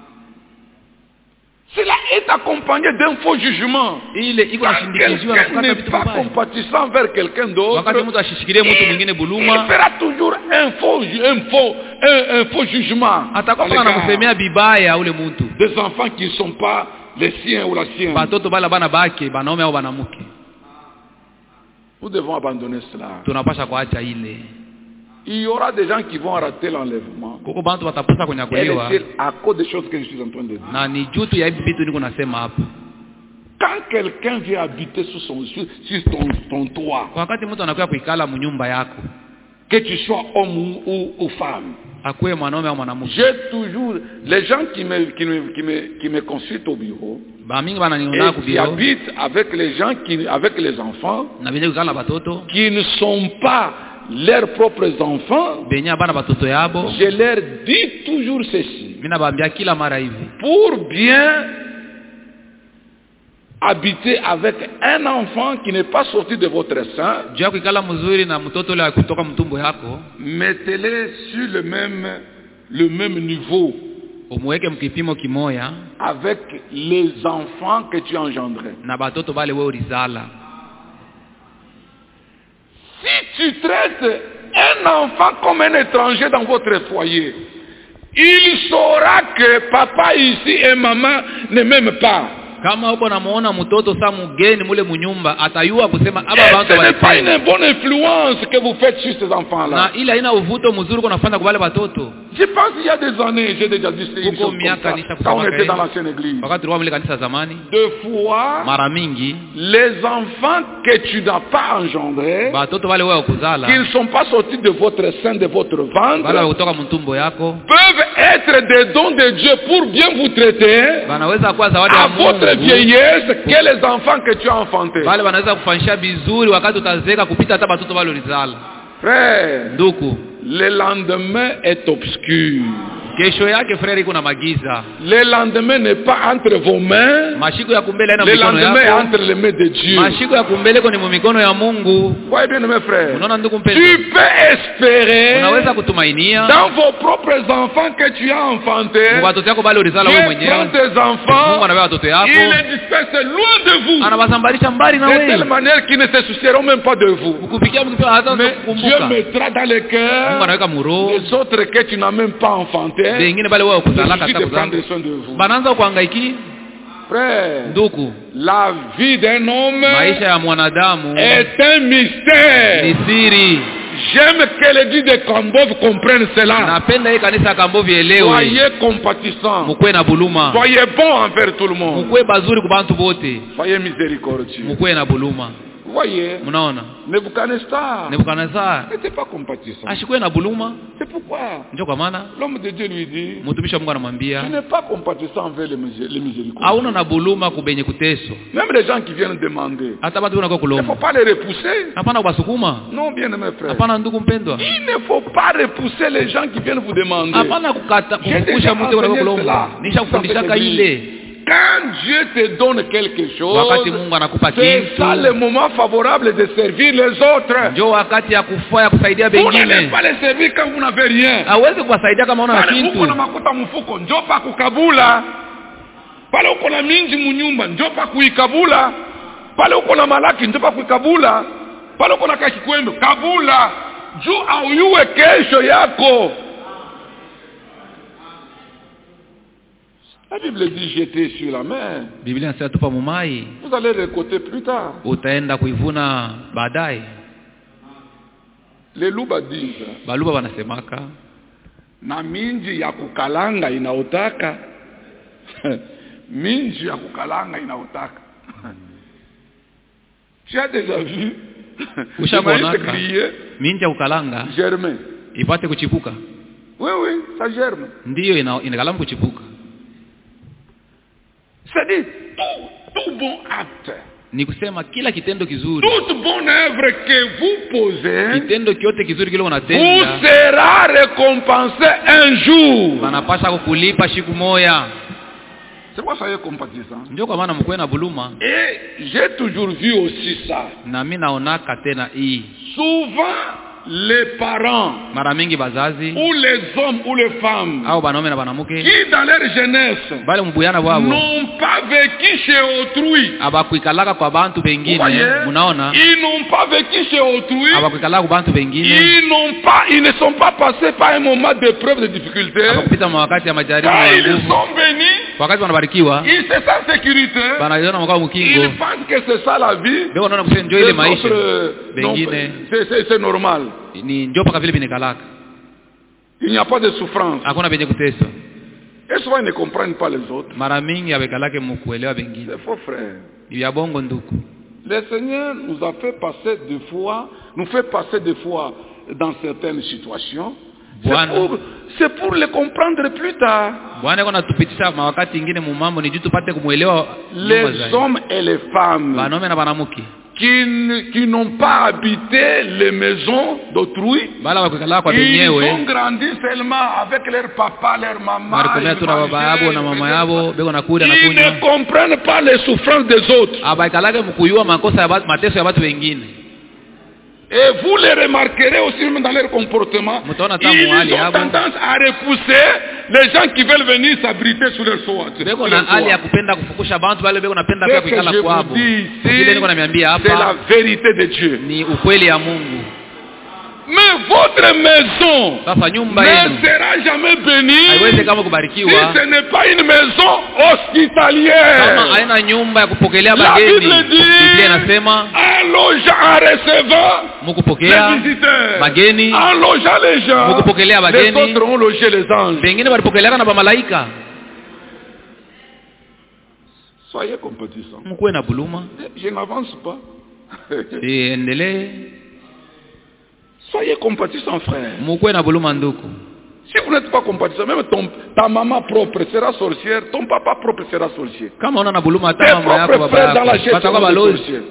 Cela est accompagné d'un faux jugement. Ile iko Quand nashindikiziwa na quelqu'un kukata n'est vitu pas vibaya. compatissant vers quelqu'un d'autre, Wakati mtu ashishikilie mtu mwingine il buluma, fera toujours un faux, ju- un faux, un, un faux jugement. atakuwa à paka l'égard anamsemea bibaya ule mtu. des enfants qui ne sont pas les siens ou la sienne. Batoto bala bana bake banaume au banamuke. Nous devons abandonner cela. Tunapasha kuacha ile. Il y aura des gens qui vont rater l'enlèvement. Kuko bantu watapusa Et kunyakuliwa c'est à cause des choses que je suis en train de dire. na ni jutu ya hivi vitu niko nasema hapa. Quand quelqu'un vient habiter sur, son, sur, sur ton, ton toit, Wakati mtu anakuja kuikala munyumba yako, que tu sois homme ou, ou, ou femme, akuwe mwanaume au mwanamke. j'ai toujours, les gens qui me, qui me, qui me, qui me consultent au bureau, Ba mingi bananiona et qui kubiro habitent avec les gens, qui, avec les enfants, na benye kukala batoto, qui ne sont pas leurs propres enfants, benye bana batoto yabo. je leur dis toujours ceci. Mina baambia kila mara hivi. Pour bien habiter avec un enfant qui n'est pas sorti de votre sein, Juu ya kuikala mzuri na mtoto ule kutoka mtumbo yako, mettez-les sur le même, le même niveau umuweke mkipimo kimoya avec les enfants que tu as engendrés. na batoto bale wewe ulizala. Si tu traites un enfant comme un étranger dans votre foyer, il saura que papa ici et maman ne m'aiment pas. Kama uko namuona mtoto sa mgeni mule munyumba atayua kusema aba bantu wale. Ce n'est pas une bonne influence que vous faites sur ces enfants là. Na ila ina uvuto mzuri uko nafanya kwa wale watoto. Je pense il y a des années, j'ai déjà dit c'est une chose comme ça. Quand on était dans l'ancienne église. Wakati tuwa mule kanisa zamani. Deux fois. Mara mingi. Les enfants que tu n'as pas engendrés. Batoto wale wewe kuzala. Qui ne sont pas sortis de votre sein, de votre ventre. Wala kutoka mtumbo yako. Peuvent être des dons de Dieu pour bien vous traiter. Banaweza kuwa zawadi ya Mungu. Vieillesse que les enfants que tu as enfantés. Wale wanaweza kufanyisha vizuri wakati utazeka kupita hata watoto wale ulizala. Frère, ndugu, le lendemain est obscur. Kesho yake frère iko na magiza. Le lendemain n'est pas entre vos mains. Mashiko ya kumbele na mikono yako. Le lendemain est entre les mains de Dieu. Mashiko ya kumbele iko ni mikono ya Mungu. Voyez bien mes frères. Unaona ndugu mpendwa. Tu peux espérer. Unaweza kutumainia. Dans vos propres enfants que tu as enfantés. Watoto wako bali ulizala wewe mwenyewe. Prends tes enfants. Mungu anabeba watoto yako. Il les disperse loin de vous. Anawasambalisha mbali na wewe. De telle manière qu'ils ne se soucieront même pas de vous. Ukupikia mtu hata kukumbuka. Dieu mettra dans le cœur. Mungu anaweka muro. Les autres que tu n'as même pas enfantés. Wengine bali wewe kuzalaka hata kuzala. Banaanza kuhangaiki. Frère, ndugu, la vie d'un homme maisha ya mwanadamu est un mystère. Ni siri. J'aime que l'église de Kambov comprenne cela. Napenda hii kanisa Kambov ielewe. Soyez compatissants. Mukwe na buluma. Soyez bons envers tout le monde. Mukwe bazuri kwa bantu bote. Soyez miséricordieux. Mukwe na buluma. Voyez, mnaona Nebuchadnezzar Nebuchadnezzar n'était pas compatissant. Ashikuwe na buluma. C'est pourquoi ndio kwa maana l'homme de Dieu lui dit, mtumishi wa Mungu anamwambia, tu n'es pas compatissant envers les miséricordieux. Hauna na buluma kubenye kuteswa. Même les gens qui viennent demander, hata watu wanako kulomba, il ne faut pas les repousser. Hapana kubasukuma. Non, bien aimé frère. Hapana ndugu mpendwa. Il ne faut pas repousser les gens qui viennent vous demander. Hapana kukata kufukusha mtu wanako kulomba. Nisha kufundisha ile. Quand Dieu te donne quelque chose, wakati Mungu anakupa kitu, c'est ça le moment favorable de servir les autres. Ndio wakati ya kufanya kusaidia wengine. Vous n'allez pas les servir quand vous n'avez rien. Hawezi kuwasaidia kama una kitu. Uko na makuta mfuko, njoo pa kukabula. Pale uko na minji munyumba, njoo pa kuikabula. Pale uko na malaki, njoo pa kuikabula. Pale uko na kashikwendo, kabula. Juu auyue kesho yako. La Bible dit jeter sur la mer. Biblia inasema tupa mumai. Vous allez récolter plus tard. Utaenda kuivuna baadaye. Les luba disent. Baluba wanasemaka. Na minji ya kukalanga inaotaka. Minji ya kukalanga inaotaka. Tu as déjà vu? Ushagonaka. Minji ya kukalanga. Germain. Ipate kuchipuka. Oui oui, ça germe. Ndiyo ina inakalamu kuchipuka. C'est-à-dire tout, tout bon acte. Ni kusema kila kitendo kizuri. Toute bonne œuvre que vous posez. Kitendo kyote kizuri kile unatenda. Vous sera récompensé un jour. Banapasha kukulipa siku moja. C'est pourquoi soyez compatissants. Ndio kwa maana mkwe na buluma. Et j'ai toujours vu aussi ça. Na mimi naonaka tena hii. Souvent les parents, mara mingi bazazi, ou les hommes ou les femmes, au banaume na banamuke, qui dans leur jeunesse bale mbuyana wao n'ont pas vécu chez autrui, abakuikalaka kwa bantu bengine. Munaona, ils n'ont pas vécu chez autrui, abakuikalaka kwa bantu bengine, ils n'ont pas, ils ne sont pas passés par un moment d'épreuve, de difficulté. Abakupita wakati ya majaribu ya nguvu. Ils sont bénis, wakati wanabarikiwa, ils se sentent en sécurité, banaona mkao mkingo, ils pensent que c'est ça la vie. Ndio wanaona kusema ndio ile maisha bengine, c'est c'est normal. Ni ndio paka vile binakalaka. Il n'y a pas de souffrance. Hakuna benye kuteswa. Et souvent ils ne comprennent pas les autres. Mara mingi abekalake mkuelewa bengine. C'est faux frère. Ya bongo nduku. Le Seigneur nous a fait passer des fois, nous fait passer des fois dans certaines situations. C'est pour, c'est pour les comprendre plus tard. Bwana kuna tupitisha mawakati ingine mu mambo ni juu tupate kumuelewa. Les hommes et les femmes. Banaume na banamuke. Qui, qui n'ont pas habité les maisons d'autrui. Ils ont grandi seulement avec leur papa, leur maman. Ils, ils ne comprennent pas les souffrances des autres. Et vous les remarquerez aussi même dans leur comportement. Ils ont tendance à repousser les gens qui veulent venir s'abriter sous leur toit. Ce que je vous dis ici, c'est la vérité de Dieu. Mais votre maison ne sera jamais bénie si ce n'est pas une maison hospitalière. La Bible dit, en logeant, en recevant les visiteurs, en logeant les gens, les autres ont logé les anges. Soyez compatissants. Je n'avance pas. Soyez compatissants, frère. Si vous n'êtes pas compatissant, même ton, ta maman propre sera sorcière, ton papa propre sera sorcier. Tes propres frères dans la chair seront sorciers.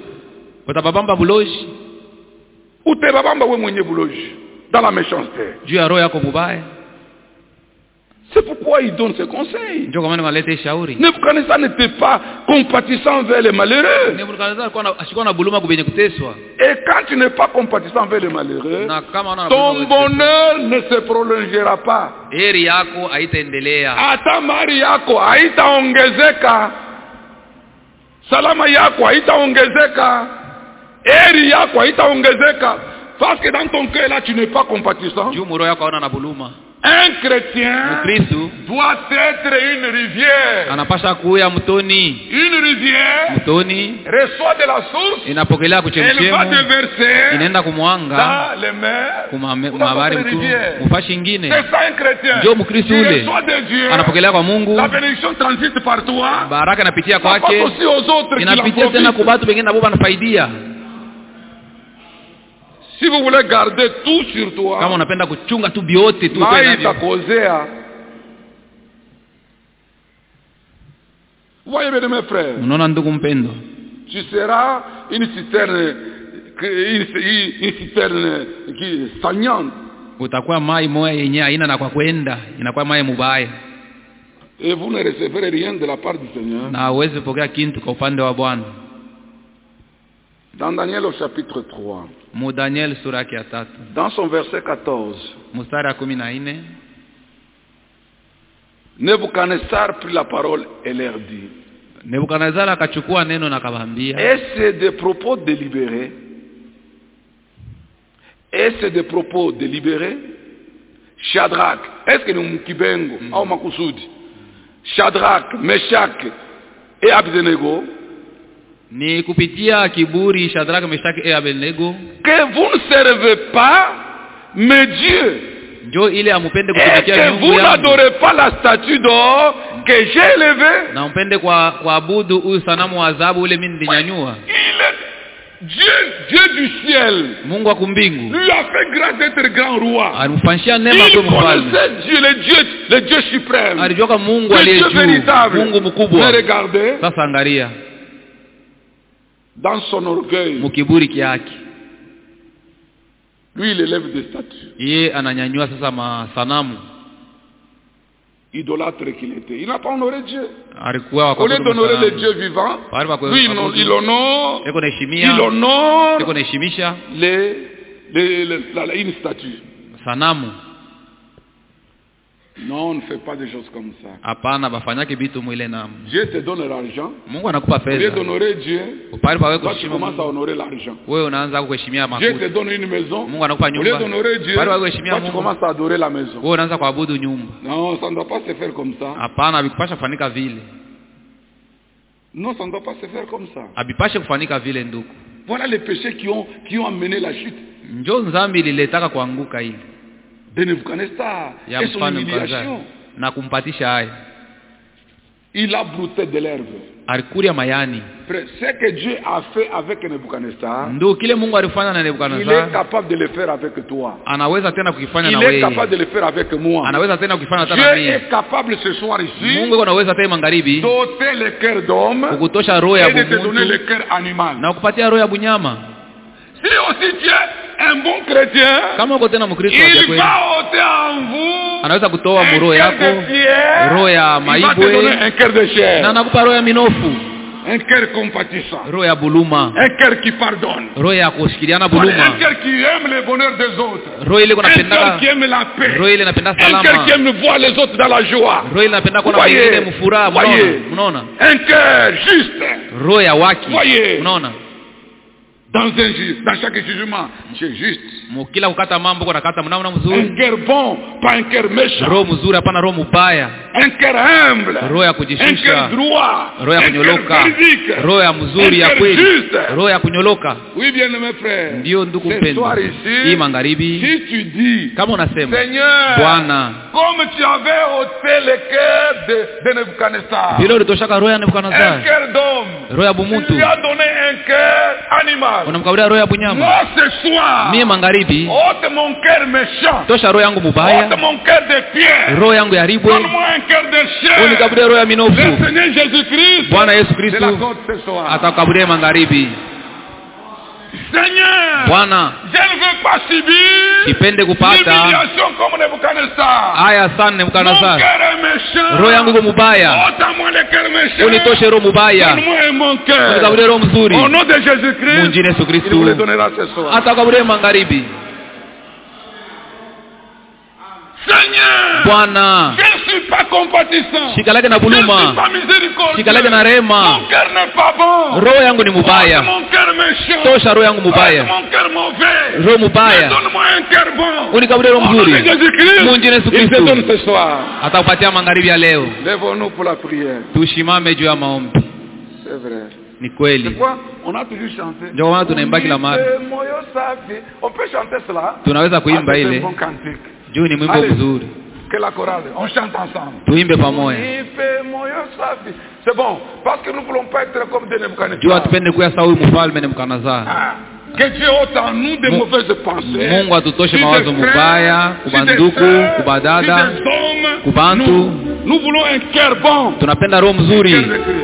Ou tes babamba dans la méchanceté. C'est pourquoi il donne ses conseils. Nebuchadnezzar n'était pas compatissant envers les malheureux. Et quand tu n'es pas compatissant envers les malheureux, ton bonheur ne se prolongera pas. Ata mari yako haitaongezeka. Salama yako haitaongezeka. Eri yako haitaongezeka. Parce que dans ton cœur là tu n'es pas compatissant. Un chrétien doit être une rivière. Une rivière reçoit de la source. Elle va déverser dans les mers ou dans d'autres rivières. C'est ça un chrétien. Tu reçois de Dieu. La bénédiction transite par toi. Ça passe aussi aux autres qui l'en profitent. Si vous voulez garder tout sur toi, voyez bien mes frères, tu seras une citerne, une, une citerne qui stagnante. Et vous ne recevrez rien de la part du Seigneur. Dans Daniel au chapitre trois, dans son verset quatorze, Nebuchadnezzar prit la parole et leur dit, est-ce des propos délibérés? Est-ce des propos délibérés? Shadrach, est-ce que nous Mukibengo, au Makusudi, Shadrach, Meshach et Abednego, ni kupitia kiburi Shadrach, Meshach et Abednego, que vous ne servez pas mais Dieu, njo ile amupende kutumikia Mungu, et que vous n'adorez pas la statue d'or que j'ai élevée, na mpende kwa kuabudu huyu sanamu wa dhahabu ule mimi nilinyanyua. Dieu, Dieu du ciel, Mungu wa kumbingu, lui a fait grâce d'être grand roi. Alimfanyia neema kwa mfalme. Dieu, le Dieu, le Dieu suprême, alijua Mungu aliye juu, Mungu mkubwa. Regardez, sasa angalia, dans son orgueil, mukiburi kiaki, lui il élève des statues. Yeye ananyanyua sasa masanamu. Idolâtre qu'il était, il n'a pas honoré Dieu. Au lieu d'honorer le Dieu vivant, lui il honore, il honore les, les, les, la, une statue. Sanamu. Non, on ne fait pas des choses comme ça. Dieu te donne l'argent. Au lieu d'honorer Dieu, toi tu commences à honorer l'argent. Dieu te donne une maison. Au lieu d'honorer Dieu, toi tu commences à adorer la maison. Non, ça ne doit pas se faire comme ça. Non, ça ne doit pas se faire comme ça. Voilà les péchés qui ont, qui ont amené la chute de Nebuchadnezzar et son humiliation. Il a brouté de l'herbe. Ce que Dieu a fait avec Nebuchadnezzar, il est capable de le faire avec toi. Il est capable de le faire avec moi. Dieu est capable ce soir ici d'ôter le cœur d'homme et de te donner le cœur animal. Si aussi tu es un bon chrétien, il va ôter en vous un cœur de pierre, il va te donner un cœur de chair. Un cœur compatissant. roho ya buluma, Un cœur qui pardonne. roho ya kushikiliana Un buluma, cœur qui aime le bonheur des autres. roho ile Un cœur kunapendaka, qui aime la paix. roho ile inapenda Un cœur salama, qui aime voir les autres dans la joie. roho ile inapenda kuona Voyez. wengine mfuraha. Voyez. Mnaona, Un cœur juste. roho ya waki. Voyez. Mnaona, Dans, un, ju- dans chaque jugement, c'est juste. mukila kukata mambo kwa nakata mnamna mzuri, Un cœur bon, pas un cœur méchant. roho mzuri hapana roho mubaya, Un cœur humble. roho ya Un cœur kujishusha, droit. roho ya Un cœur kunyoloka, véridique. roho ya mzuri ya Un cœur kweli, juste. roho ya kunyoloka. Oui, bien mes frères. Ndio ndugu Ce mpendwa, soir hii ici, magharibi, si tu dis, kama unasema Seigneur, Bwana, comme tu avais ôté le cœur de, de Nebuchadnezzar, vile ulitoshaka roho ya un Nebukadnezar, cœur d'homme, roho ya tu bumuntu, lui as donné un cœur animal. unamkabulia roho ya bunyama. Moi, ce soir, Mie magharibi, ôte mon cœur méchant, tosha roho yangu ôte mubaya, mon cœur de pierre, roho yangu ya ribwe, donne-moi un cœur de chair. unikabulia roho ya Le minofu. Seigneur Jésus-Christ, Bwana Yesu de la Kristu côte ce soir. atakukabulia magharibi. Seigneur, Bwana, je ne veux pas subir sipende kupata l'humiliation comme Nebuchadnezzar. haya sana Mon Nebukadnezar, cœur est méchant. roho yangu iko mubaya, Ôte à moi le cœur méchant. unitoshe roho mubaya, Donne-moi un mon cœur. unikabulia roho mzuri. Au nom de Jésus-Christ, Munjini Yesu il vous le Kristu donnera ce soir. atakukabulia magharibi. Seigneur, Bwana, je ne suis pas compatissant. shikalake na Je ne suis buluma, pas miséricordieux. shikalake na rehema. Mon cœur n'est pas bon. Roho yangu ni Ôte mubaya, mon cœur méchant. tosha roho yangu Ôte mubaya, mon cœur mauvais. roho mubaya, Donne-moi un cœur bon. unikabulia roho Au nom de mzuri. Jésus-Christ, Munjini Yesu il te donne Kristu ce soir. atakupatia magharibi ya leo. Lève-nous pour la prière. Tushimame juu ya maombi. C'est vrai. Ni C'est kweli, quoi? On a toujours chanté. ndio maana tunaimba kila mara. Nipe moyo safi. On peut chanter cela. Tunaweza Ah, kuimba c'est un ile bon cantique. juu ni mwimbo Allez. mzuri, Que la chorale. On chante ensemble. tuimbe pamoja Nipe moyo safi. C'est bon. Parce que nous ne voulons pas être comme des juu Nebuchadnezzar. atupende kuya sawa huyu mfalme Nebukadnezar. Ah. Que Dieu ôte en nous des Mu- mauvaises pensées. Mungu atutoshe Si des mawazo frères, mubaya, si kubanduku, des sœurs, kubadada, si des hommes, kubantu. nous, nous voulons un cœur bon. Tunapenda roho Cœur mzuri, de Christ.